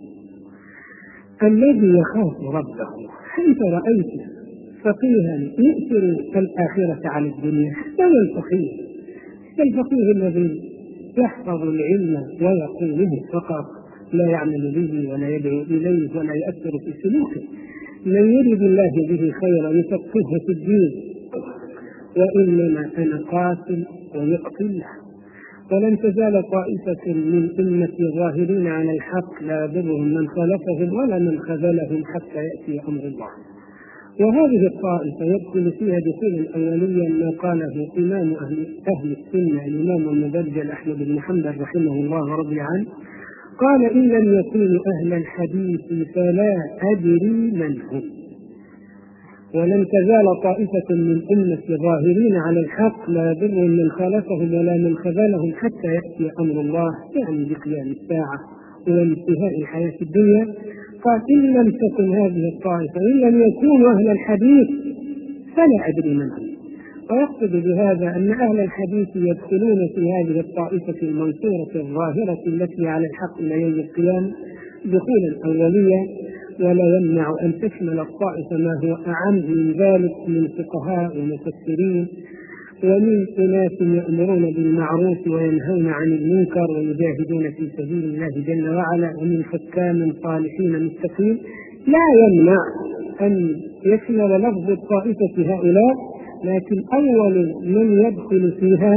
الذي يخاف ربه. أنت رأيت فقيها يؤثر الآخرة على الدنيا؟ هو الفقيه. الفقيه الذي يحفظ العلم ويقوله فقط، لا يعمل به ولا يدعو إليه ولا يؤثر في سلوكه. من يرد الله به خيرا يفقهه في الدين. وإنما أنا قاتل ويقتل. ولن تزال طائفة من أمة الظاهرين على الحق لا يضرهم من خالفهم ولا من خذلهم حتى يأتي أمر الله. وهذه الطائفة يدخل فيها دخولا أوليا ما قاله إمام أهل, أهل السنة الإمام المبجل أحمد بن حنبل رحمه الله ورضي عنه، قال: إن لم يكونوا أهل الحديث فلا أدري من هم. ولن تزال طائفة من أمة ظاهرين على الحق لا يضرهم من خالفهم ولا من خذلهم حتى يأتي أمر الله، يعني بقيام الساعة وانتهاء الحياة الدنيا. قال: إن لم تكن هذه الطائفة، إن لم يكونوا أهل الحديث فلا أدري من هم. ويقصد بهذا أن أهل الحديث يدخلون في هذه الطائفة المنصورة الظاهرة التي على الحق إلى يوم القيامة، دخول الأولية، ولا يمنع أن تشمل الطائفة ما هو أعم من ذلك من فقهاء ومفسرين ومن أناس يأمرون بالمعروف وينهون عن المنكر ويجاهدون في سبيل الله جل وعلا، ومن حكام صالحين متقين. لا يمنع أن يشمل لفظ الطائفة هؤلاء، لكن أول من يدخل فيها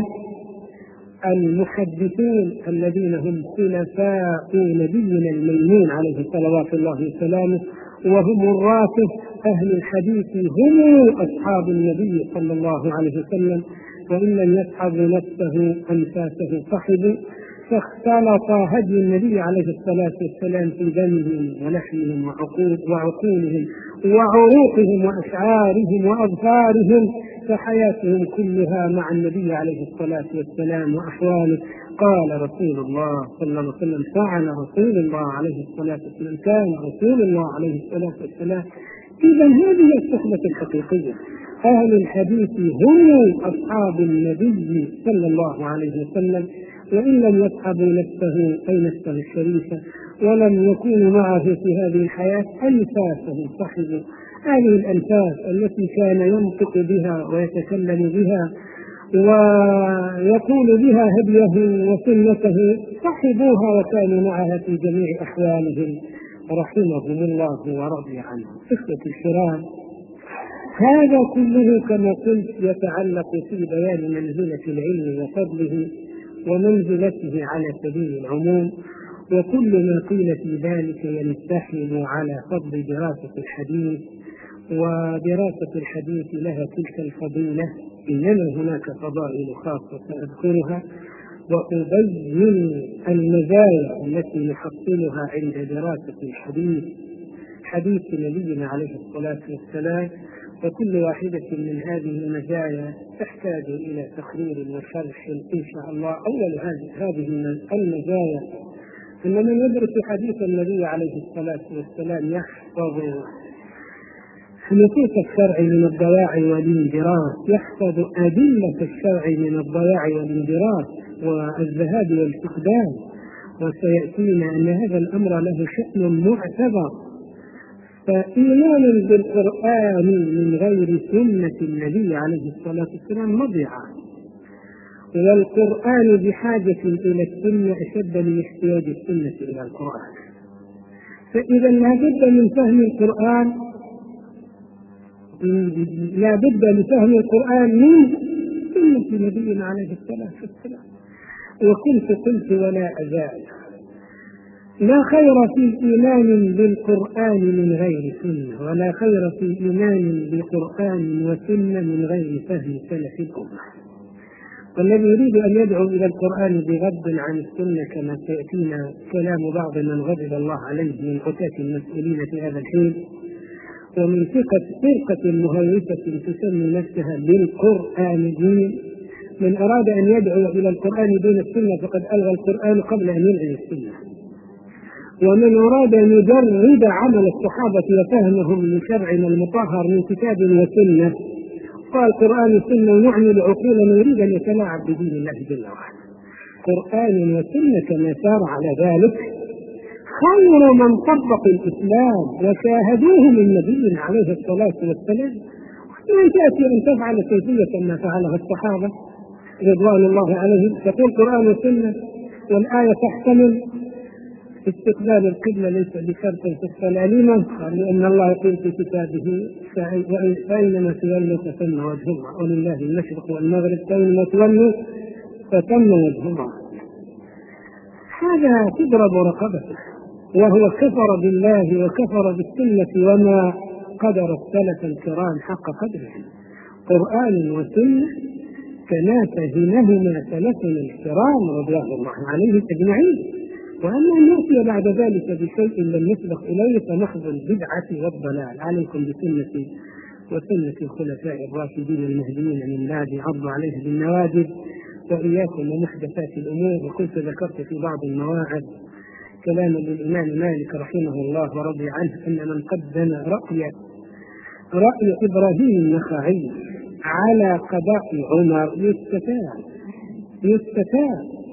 المحدثون الذين هم خلفاء نبينا الميمون عليه صلوات الله وسلامه، وهم الرافض أهل الحديث، هم أصحاب النبي صلى الله عليه وسلم، وإن لم يصحبوا نفسه أنفاسه صحبوا، فاختلط هدي النبي عليه الصلاة والسلام في دمهم ولحمهم وعقولهم وعروقهم وأشعارهم وأظفارهم، فحياتهم كلها مع النبي عليه الصلاة والسلام وأحواله. قال رسول الله صلى الله عليه وسلم: فعل رسول الله عليه الصلاة والسلام، كان رسول الله عليه الصلاة والسلام. إذا هذه الصحبة الحقيقية. أهل الحديث هم أصحاب النبي صلى الله عليه وسلم، وإن لم يصحبوا نفسه أي نفسه الشريفة ولم يكونوا معه في هذه الحياة، أنفاسه صحبوا. هذه الأنفاس التي كان ينطق بها ويتكلم بها ويقول بها هديه وسنته صحبوها وكانوا معها في جميع أحوالهم رحمهم الله ورضي عنهم. إخوة الكرام، هذا كله كما قلت يتعلق في بيان منزلة العلم وفضله ومنزلته على سبيل العموم، وكل ما قيل في ذلك ينسحب على فضل دراسة الحديث، ودراسة الحديث لها تلك الفضيلة. إنما هناك فضائل خاصة سأذكرها وأبين المزايا التي نحصلها عند دراسة الحديث، حديث نبينا عليه الصلاة والسلام. وكل واحدة من هذه المزايا تحتاج إلى تقرير وشرح إن شاء الله. أول هذه المزايا أن من يدرس حديث النبي عليه الصلاة والسلام يحفظ نصوص الشرع من الضياع والانجراس، يحفظ أدلة الشرع من الضياع والانجراس والذهاب والفقدان. وسيأتينا أن هذا الأمر له شأن معتبر. فإيمان بالقرآن من غير سنة النبي عليه الصلاة والسلام مضيعة، والقرآن بحاجة إلى السنة أشد من احتياج السنة إلى القرآن. فإذا لا بد من فهم القرآن لا بد لفهم القرآن من سنة نبينا عليه الصلاة والسلام. وكنت قلت ولا أزال: لا خير في إيمان بالقرآن من غير سنة، ولا خير في إيمان بقرآن وسنة من غير فهم سلف الأمة. والذي يريد أن يدعو إلى القرآن بغض عن السنة كما سيأتينا كلام بعض من غضب الله عليه من عتاة المسؤولين في هذا الحين، ومن فرقة مهوسة تسمي نفسها بالقرآنيين، من أراد أن يدعو إلى القرآن دون السنة فقد ألغى القرآن قبل أن يلغي السنة. ومن أراد أن يجرد عمل الصحابة وفهمهم لشرعنا المطهر من كتاب وسنة قال قرآن وسنة ونعمل عقولا ويريد أن يتلاعب بدين الله جل وعلا. قرآن وسنة كما سار على ذلك خير من طبق الإسلام وشاهدوه من نبينا عليه الصلاة والسلام. وأن تأتي أن تفعل كيفية ما فعلها الصحابة رضوان الله عليهم، تقول قرآن وسنة والآية تحتمل استقبال القبلة ليس بشرط في الصلاة. لما؟ لأن الله يقول في كتابه: فأينما تولوا فثم وجه الله، ولله المشرق والمغرب فأينما تولوا فثم وجه الله. هذا تضرب رقبته، وهو كفر بالله وكفر بالسنة وما قدر السلف الكرام حق قدرهم. قرآن وسنة كما فهمهما سلفنا الكرام رضوان الله عليهم أجمعين. وأما أن نأتي بعد ذلك بشيء لم يسبق إليه فنحظ البدعة والضلال. عليكم بسنة وسنة الخلفاء الراشدين المهديين من بعد، عضوا عليها بالنواجذ، وإياكم ومحدثات الأمور. وكنت ذكرت في بعض المواعظ كلاما للإمام مالك رحمه الله ورضي عنه أن من قدم رأي رأي إبراهيم النخعي على قضاء عمر يستتاب يستتاب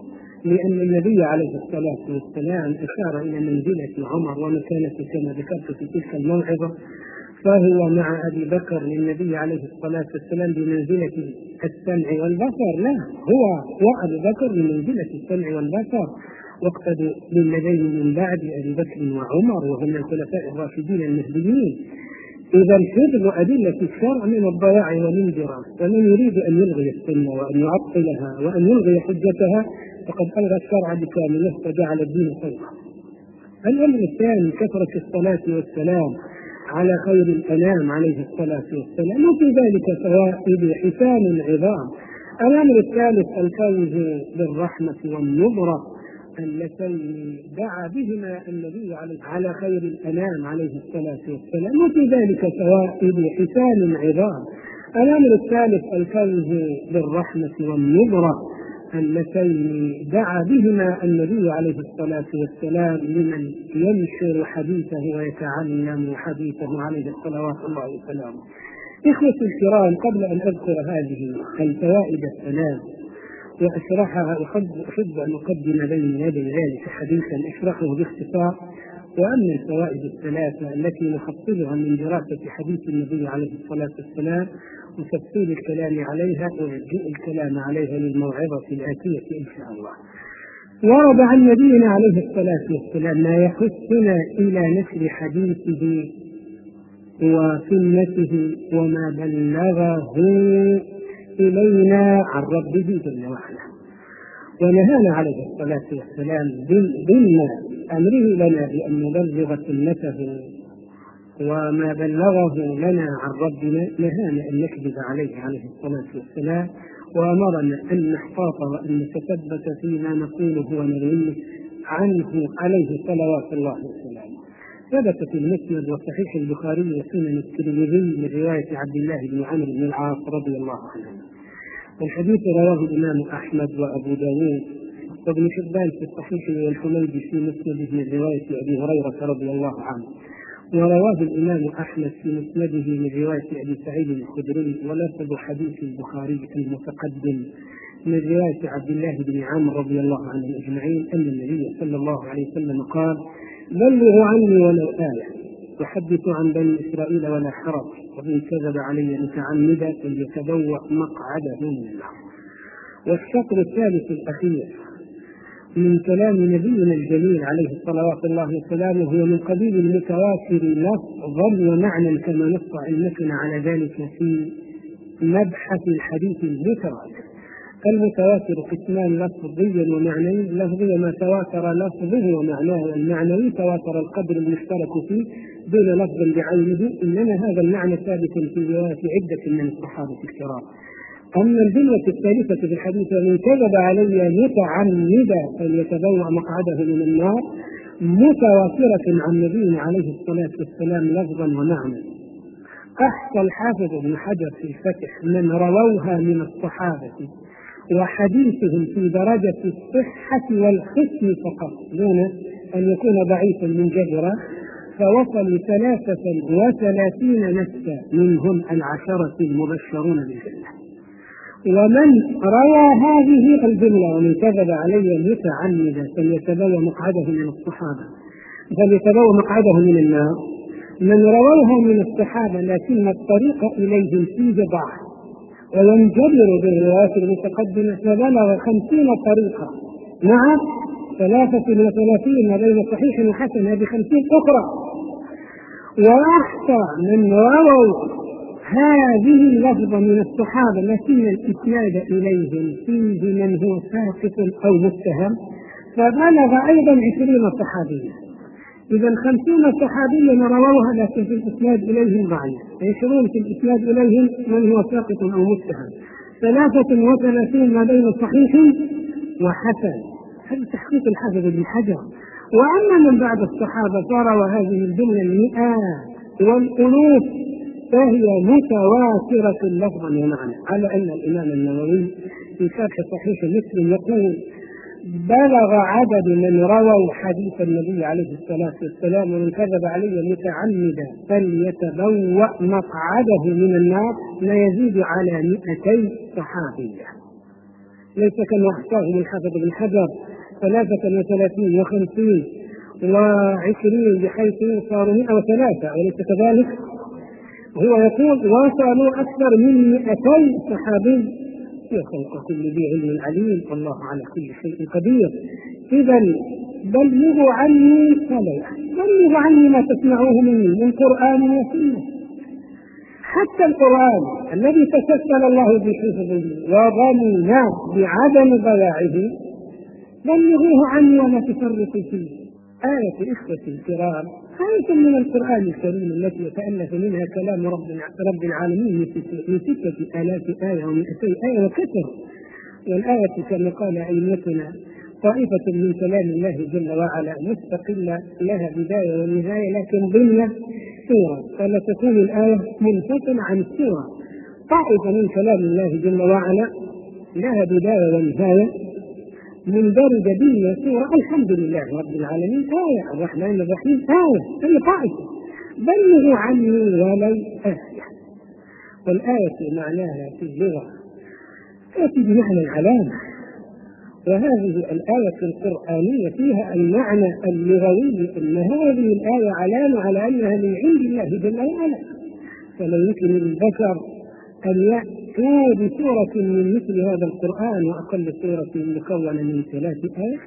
لأن النبي عليه الصلاة والسلام أشار إلى منزلة عمر ومكانته كما ذكرت في تلك الموعظة، فهو مع أبي بكر للنبي عليه الصلاة والسلام بمنزلة السمع والبصر، لا هو وأبو بكر بمنزلة السمع والبصر، واقتدوا بالذين من بعد أبي بكر وعمر وهم الخلفاء الراشدين المهديين. إذا حفظ أدلة الشرع من الضياع والانجراف، ومن يريد أن يلغي السنة وأن يعطلها وأن يلغي حجتها فقد ألغى الشرع بكامله وجعل الدين خيرا. الأمر الثاني كثرة الصلاة والسلام على خير الأنام عليه الصلاة والسلام، وفي ذلك فوائد حسان عظام. الأمر الثالث الفوز بالرحمة والنظرة اللتين دعا بهما النبي على خير الأنام عليه الصلاة والسلام، وفي ذلك فوائد حسان عظام. الأمر الثالث الفوز بالرحمة والنظرة اللتين دعا بهما النبي عليه الصلاة والسلام لمن ينشر حديثه ويتعلم حديثه عليه الصلوات الله وسلامه. إخوتي الكرام، قبل أن أذكر هذه الفوائد الثلاث وأشرحها أحب أن أقدم بين يدي ذلك حديثا أشرحه باختصار. وأما الفوائد الثلاثة التي نحصلها من دراسة حديث النبي عليه الصلاة والسلام وتفصيل الكلام عليها ورجوع الكلام عليها للموعظة الآتية إن شاء الله. ورد عن نبينا عليه الصلاة والسلام ما يحثنا إلى نشر حديثه وسنته وما بلغه إلينا عن ربه جل وعلا، ونهانا عليه الصلاة والسلام ضمن أمره لنا بأن نبلغ سنته وما بلغه لنا عن ربنا، نهانا أن نكذب عليه عليه الصلاة والسلام، وأمرنا أن نحتاط وأن نتثبت فيما نقوله ونرويه عنه عليه صلوات الله وسلامه. ثبت في المسند وصحيح البخاري وسنن الترمذي من رواية عبد الله بن عمرو بن العاص رضي الله عنه. والحديث رواه الإمام أحمد وأبو داود وابن حبان في الصحيح والحميدي في مسنده من رواية أبي هريرة رضي الله عنه، ورواه الإمام أحمد في مسنده من رواية أبي سعيد الخدري، ولفظ حديث البخاري المتقدم من رواية عبد الله بن عمرو رضي الله عنه أجمعين أن النبي صلى الله عليه وسلم قال: بلغوا عني ولو آية وحدثوا عن بني إسرائيل ولا حرج، وإن كذب علي متعمدا فليتبوأ مقعده من النار. والشطر الثالث الأخير من كلام نبينا الجليل عليه الصلوات الله وسلامه هو من قبيل المتواتر لفظا ومعنى كما نص علمتنا على ذلك في مبحث الحديث المتواتر. المتواتر قسمان لفظي ومعنوي. لفظي ما تواتر لفظه ومعناه، والمعنوي تواتر القدر المشترك فيه دون لفظ بعينه، إنما هذا المعنى ثابت في رواية عدة من الصحابة الكرام. أما الجملة الثالثة في الحديث: ومن كذب علي متعمدا فليتبوأ مقعده من النار، متواترة عن نبينا عليه الصلاة والسلام لفظا ومعنى. أحصى الحافظ ابن حجر في الفتح من رووها من الصحابة وحديثهم في درجة الصحة والحسن فقط دون أن يكون ضعيفا منجبرا، فوصلوا ثلاثة وثلاثين نفسا منهم العشرة المبشرون بالجنة. ومن روى هذه الجملة: ومن كذب علي متعمدا فليتبوأ مقعده من الصحابة فليتبوأ مقعده من النار، من رووها من الصحابة لكن الطريق إليهم فيه ضعف وينجبر بالروايات المتقدمة، فبلغ خمسين طريقة مع ثلاثة وثلاثين بين صحيح وحسن، هذه خمسين أخرى. وأحصى من رووا هذه اللفظة من الصحابة لكن الإسناد إليهم فيه من هو ساقط أو متهم، فبلغ أيضا عشرين صحابيا. إذا خمسين صحابيا رووها لكن في الإسناد إليهم ضعيف، عشرون في الإسناد إليهم من هو ساقط أو متهم، ثلاثة وثلاثين ما بين صحيح وحسن. هذا تحقيق الحافظ ابن حجر. وأما من بعد الصحابة فروى هذه الجملة المئات والألوف فهي متواترة لفظا ومعنى، على أن الإمام النووي في شرح صحيح مسلم يقول: بلغ عدد من رووا حديث النبي عليه الصلاة والسلام: ومن كذب علي متعمدا فليتبوأ مقعده من النار، لا يزيد على مئتي صحابية. ليس كما احصاه الحافظ ابن حجر ثلاثة وثلاثين وخمسين وعشرين بحيث صاروا مئة وثلاثة، أليس كذلك؟ هو يقول وصلوا أكثر من مئتي صحابي في خلق كل ذي علم عليم والله على كل شيء قدير. إذا بلغوا عني صلاة، بلغوا عني ما تسمعوه مني من قرآن وسنة. حتى القرآن الذي تسلسل الله بحفظه وضمن بعدم ضياعه بلغوه عني ولا تفرطوا فيه. آية إخوتي الكرام آية من القرآن الكريم التي يتألف منها كلام رب رب العالمين من ستة آلاف آية ومئتي آية وكثر. والآية كما قال أئمتنا طائفة من كلام الله جل وعلا مستقلة لها بداية ونهاية لكن ضمن سورة، فلا تكون الآية منفصلة عن السورة. طائفة من كلام الله جل وعلا لها بداية ونهاية مندرجة ضمن سورة الحمد لله رب العالمين آية، الرحمن الرحيم آية، هي طائفة. بلغوا عني ولو آية. والآية معناها في اللغة تأتي بمعنى العلامة، وهذه الآية القرآنية فيها المعنى اللغوي أن هذه الآية علامة على أنها من عند الله جل وعلا. فلا يمكن للبشر أن يأتوا بسورة من مثل هذا القرآن وأقل سورة مكونة من ثلاث آيات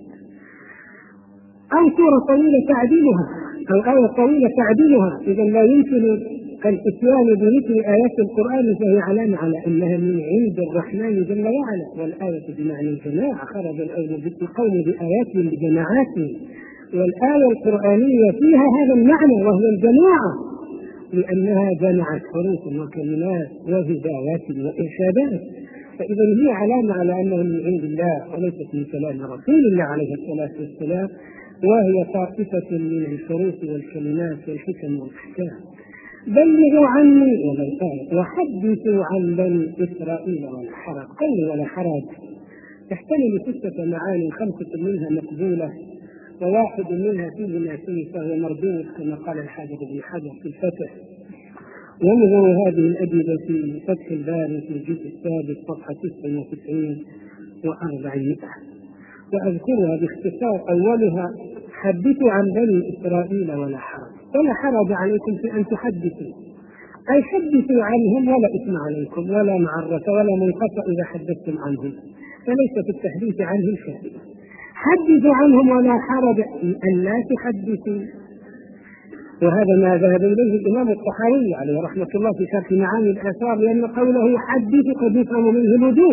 أو سورة طويلة تعديلها أو آية طويلة تعديلها. إذا لا يمكن الإتيان بمثل آيات القرآن، فهي علامة على أنها من عند الرحمن جل وعلا. والآية بمعنى الجماعة، خرج القوم بآياتهم بجماعاتهم، والآية القرآنية فيها هذا المعنى وهو الجماعة، لأنها جمعت حروف وكلمات وهدايات وإرشادات. فإذا هي علامة على أنه من عند الله وليست من كلام رسول الله عليه الصلاة والسلام، وهي طائفة من الحروف والكلمات والحكم والأحكام. بلغوا عني ولو آية وحدثوا عن بني إسرائيل ولا حرج. قول ولا حرج تحتمل ستة معاني، خمسة منها مقبولة وواحد منها فيه ما فيه فهو مردود كما قال الحافظ ابن حجر في الفتح. وانظروا هذه الأجوبة في فتح الباري في الجزء السادس صفحة تسعة وتسعين وأربعمائة، وأذكرها باختصار. أولها حدثوا عن بني إسرائيل ولا حرج. ولا حرج عليكم في أن تحدثوا، أي حدثوا عنهم ولا إثم عليكم ولا معرة ولا منقطع إذا حدثتم عنهم، فليس في التحديث عنهم شيء. حدثوا عنهم ولا حرج أن لا تحدثوا. وهذا ما ذهب إليه الإمام الطحاوي عليه رحمة الله في شرح معاني الآثار، لأن قوله يحدث قد يفهم منه الوجوب.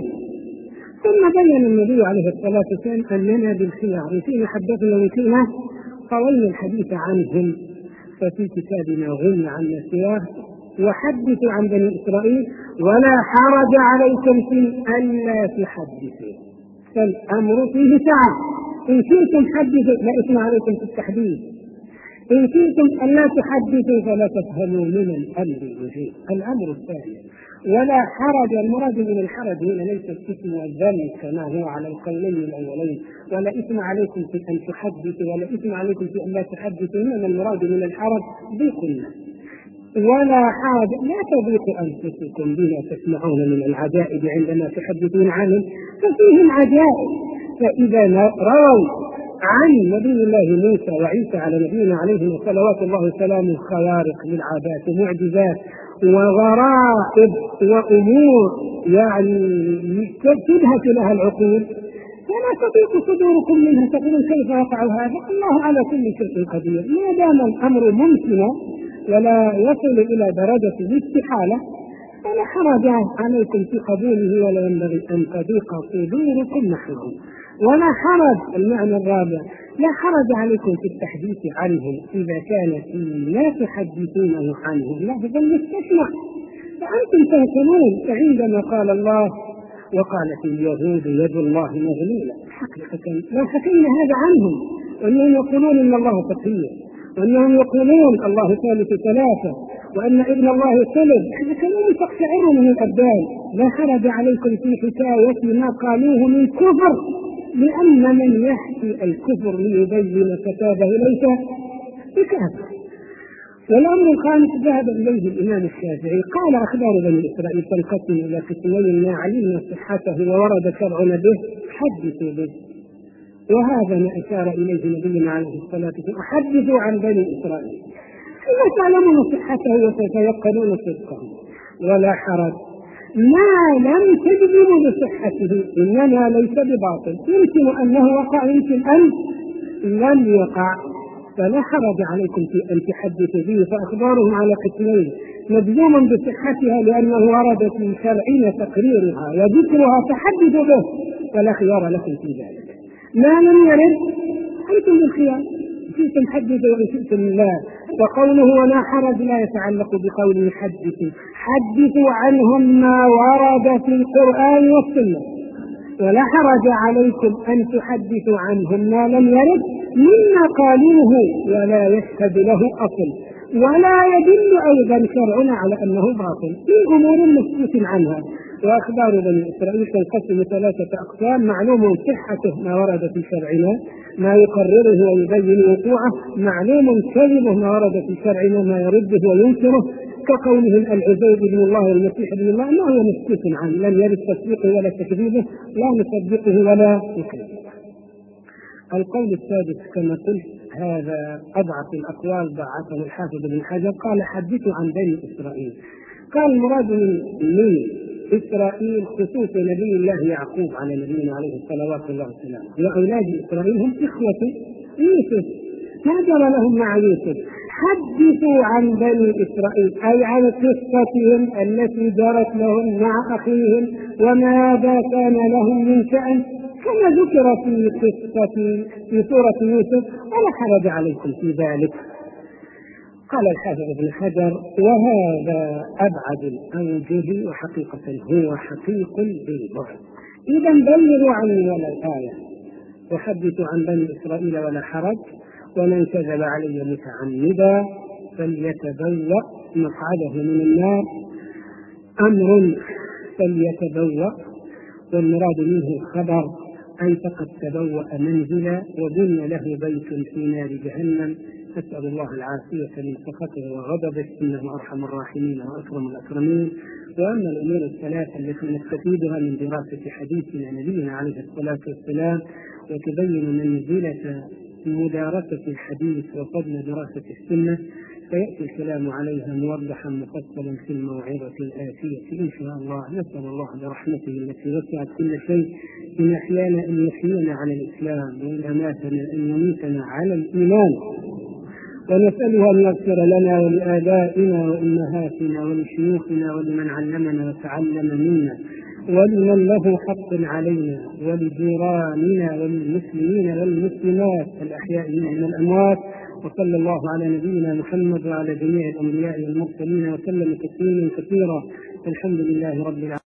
ثم بين النبي عليه الصلاة والسلام أننا بالخيار فيما حدثنا وفيما طوينا الحديث عنهم، ففي كتابنا غني عن سواه. وحدثوا عن بني إسرائيل ولا حرج عليكم في ألا تحدثوا، فالأمر فيه سعة. إن كنتم حدثوا لا إثم عليكم في التحديث، إن كنتم ألا تحدثوا فلا تفهموا من الأمر الوجيه. الأمر الثاني ولا حرج، المراد من الحرج هنا ليس الإثم والذنب كما هو على القولين الأولين، ولا إثم عليكم في أن تحدثوا ولا إثم عليكم في أن لا تحدثوا، إنما المراد من الحرج ضيق النفس. ولا حرج لا تضيق أنفسكم بما تسمعون من العجائب عندما تحدثون عنهم، ففيهم عجائب. فإذا رووا عن نبي الله موسى وعيسى على نبينا عليهم صلوات الله وسلامه خوارق للعادات ومعجزات وغرائب وأمور يعني تبهت لها العقول، فلا تضيق صدوركم منها تقولون كيف يقع هذا، الله على كل شيء قدير. ما دام الأمر ممكنا ولا يصل إلى درجة الاستحالة فلا حرج عليكم في قبوله، ولا ينبغي أن تضيق صدوركم نحوه. ولا حرج المعنى الرابع لا حرج عليكم في التحديث عنهم إذا كان لا تحدثونه عنهم لفظا يستسمع، فأنتم تهتمون. فعندما قال الله وقالت اليهود يد الله مغلولة، حقيقة لو حكينا هذا عنهم وأنهم يقولون إن الله فقير، وأنهم يقولون الله ثالث ثلاثة، وأن ابن الله ثلث، هذا كلام تقشعر من الأبدان. لا حرج عليكم في حكاية ما قالوه من كفر، لأن من يحكي الكفر ليبين كتابه ليس بكافر. والأمر الخامس ذهب إليه الإمام الشافعي قال أخبار بني إسرائيل تنقسم إلى قسمين ما علمنا صحته وورد شرعنا به، حدثوا به وهذا ما أشار إليه نبينا عليه الصلاة والسلام: حدثوا عن بني إسرائيل ثم تعلمون صحته وتتيقنون صدقه ولا حرج، ما لم تجزموا بصحته، إنما ليس بباطل، يمكن أنه وقع يمكن أن لم يقع، فلا حرج عليكم في أن تحدثوا به. فأخبارهم على قسمين: مجزوم بصحتها لأنه ورد في شرعنا تقريرها وذكرها فحدثوا به ولا خيار لكم في ذلك. ما لم يرد أنتم بالخيار، شئتم حدثوا وإن شئتم لا. وقوله ولا حرج لا يتعلق بقول حدثوا، حدثوا عنهم ما ورد في القرآن والسنة، ولا حرج عليكم أن تحدثوا عنهم ما لم يرد مما قالوه ولا يشهد له أصل ولا يدل أيضا شرعنا على أنه باطل، من أمور مسكوت عنها. وأخبار بني إسرائيل تنقسم ثلاثة أقسام: معلوم صحته ما ورد في شرعنا ما يقرره ويبين وقوعه، معلوم كذبه ما ورد في شرعنا ما يرده وينكره، كقولهم العزيز بن الله والمسيح بن الله، ما هو مسكوت عنه، لم يرد تصديقه ولا تكذيبه، لا نصدقه ولا نكذبه. القول السادس كما قلت هذا أضعف الأقوال، ضعفه الحافظ بن حجر، قال: حدثوا عن بني إسرائيل. قال المراد من إسرائيل خصوص نبي الله يعقوب على نبينا عليه الصلوات الله وسلامه، وأولاد إسرائيل هم إخوة يوسف، ما جرى لهم مع يوسف. حدثوا عن بني إسرائيل أي عن قصتهم التي جرت لهم مع أخيهم وماذا كان لهم من شأن كما ذكر في قصة في سورة يوسف، ولا حرج عليكم في ذلك. قال الحافظ ابن حجر: وهذا أبعد الأوجه، وحقيقة هو حقيق بالبعد. إذا بلغوا عني ولا الآية: وحدثوا عن بني إسرائيل ولا حرج، ومن كذب علي متعمدا فليتبوأ مقعده من النار. أمر فليتبوأ، والمراد منه الخبر، أي فقد تبوأ منزلا وبني له بيت في نار جهنم، نسأل الله العافية من سخطه وغضبه، إنه أرحم الراحمين وأكرم الأكرمين. وأما الأمور الثلاثة التي نستفيدها من دراسة حديثنا نبينا عليه الصلاة والسلام وتبين منزلة مدارسة الحديث وفضل دراسة السنة، فيأتي الكلام عليها موضحا مفصلا في الموعظة الآتية إن شاء الله. نسأل الله برحمته التي وسعت كل شيء إن أحيانا أن يحيينا على الإسلام، وإن أماتنا أن يميتنا على الإيمان، ونسأله أن يغفر لنا ولآبائنا وأمهاتنا ولشيوخنا ولمن علمنا وتعلم منا ولمن له حق علينا ولجيراننا وللمسلمين والمسلمات الأحياء منهم الأموات. وصلى الله على نبينا محمد وعلى جميع الأنبياء والمرسلين وسلم تسليما كثيرا. الحمد لله رب العالمين.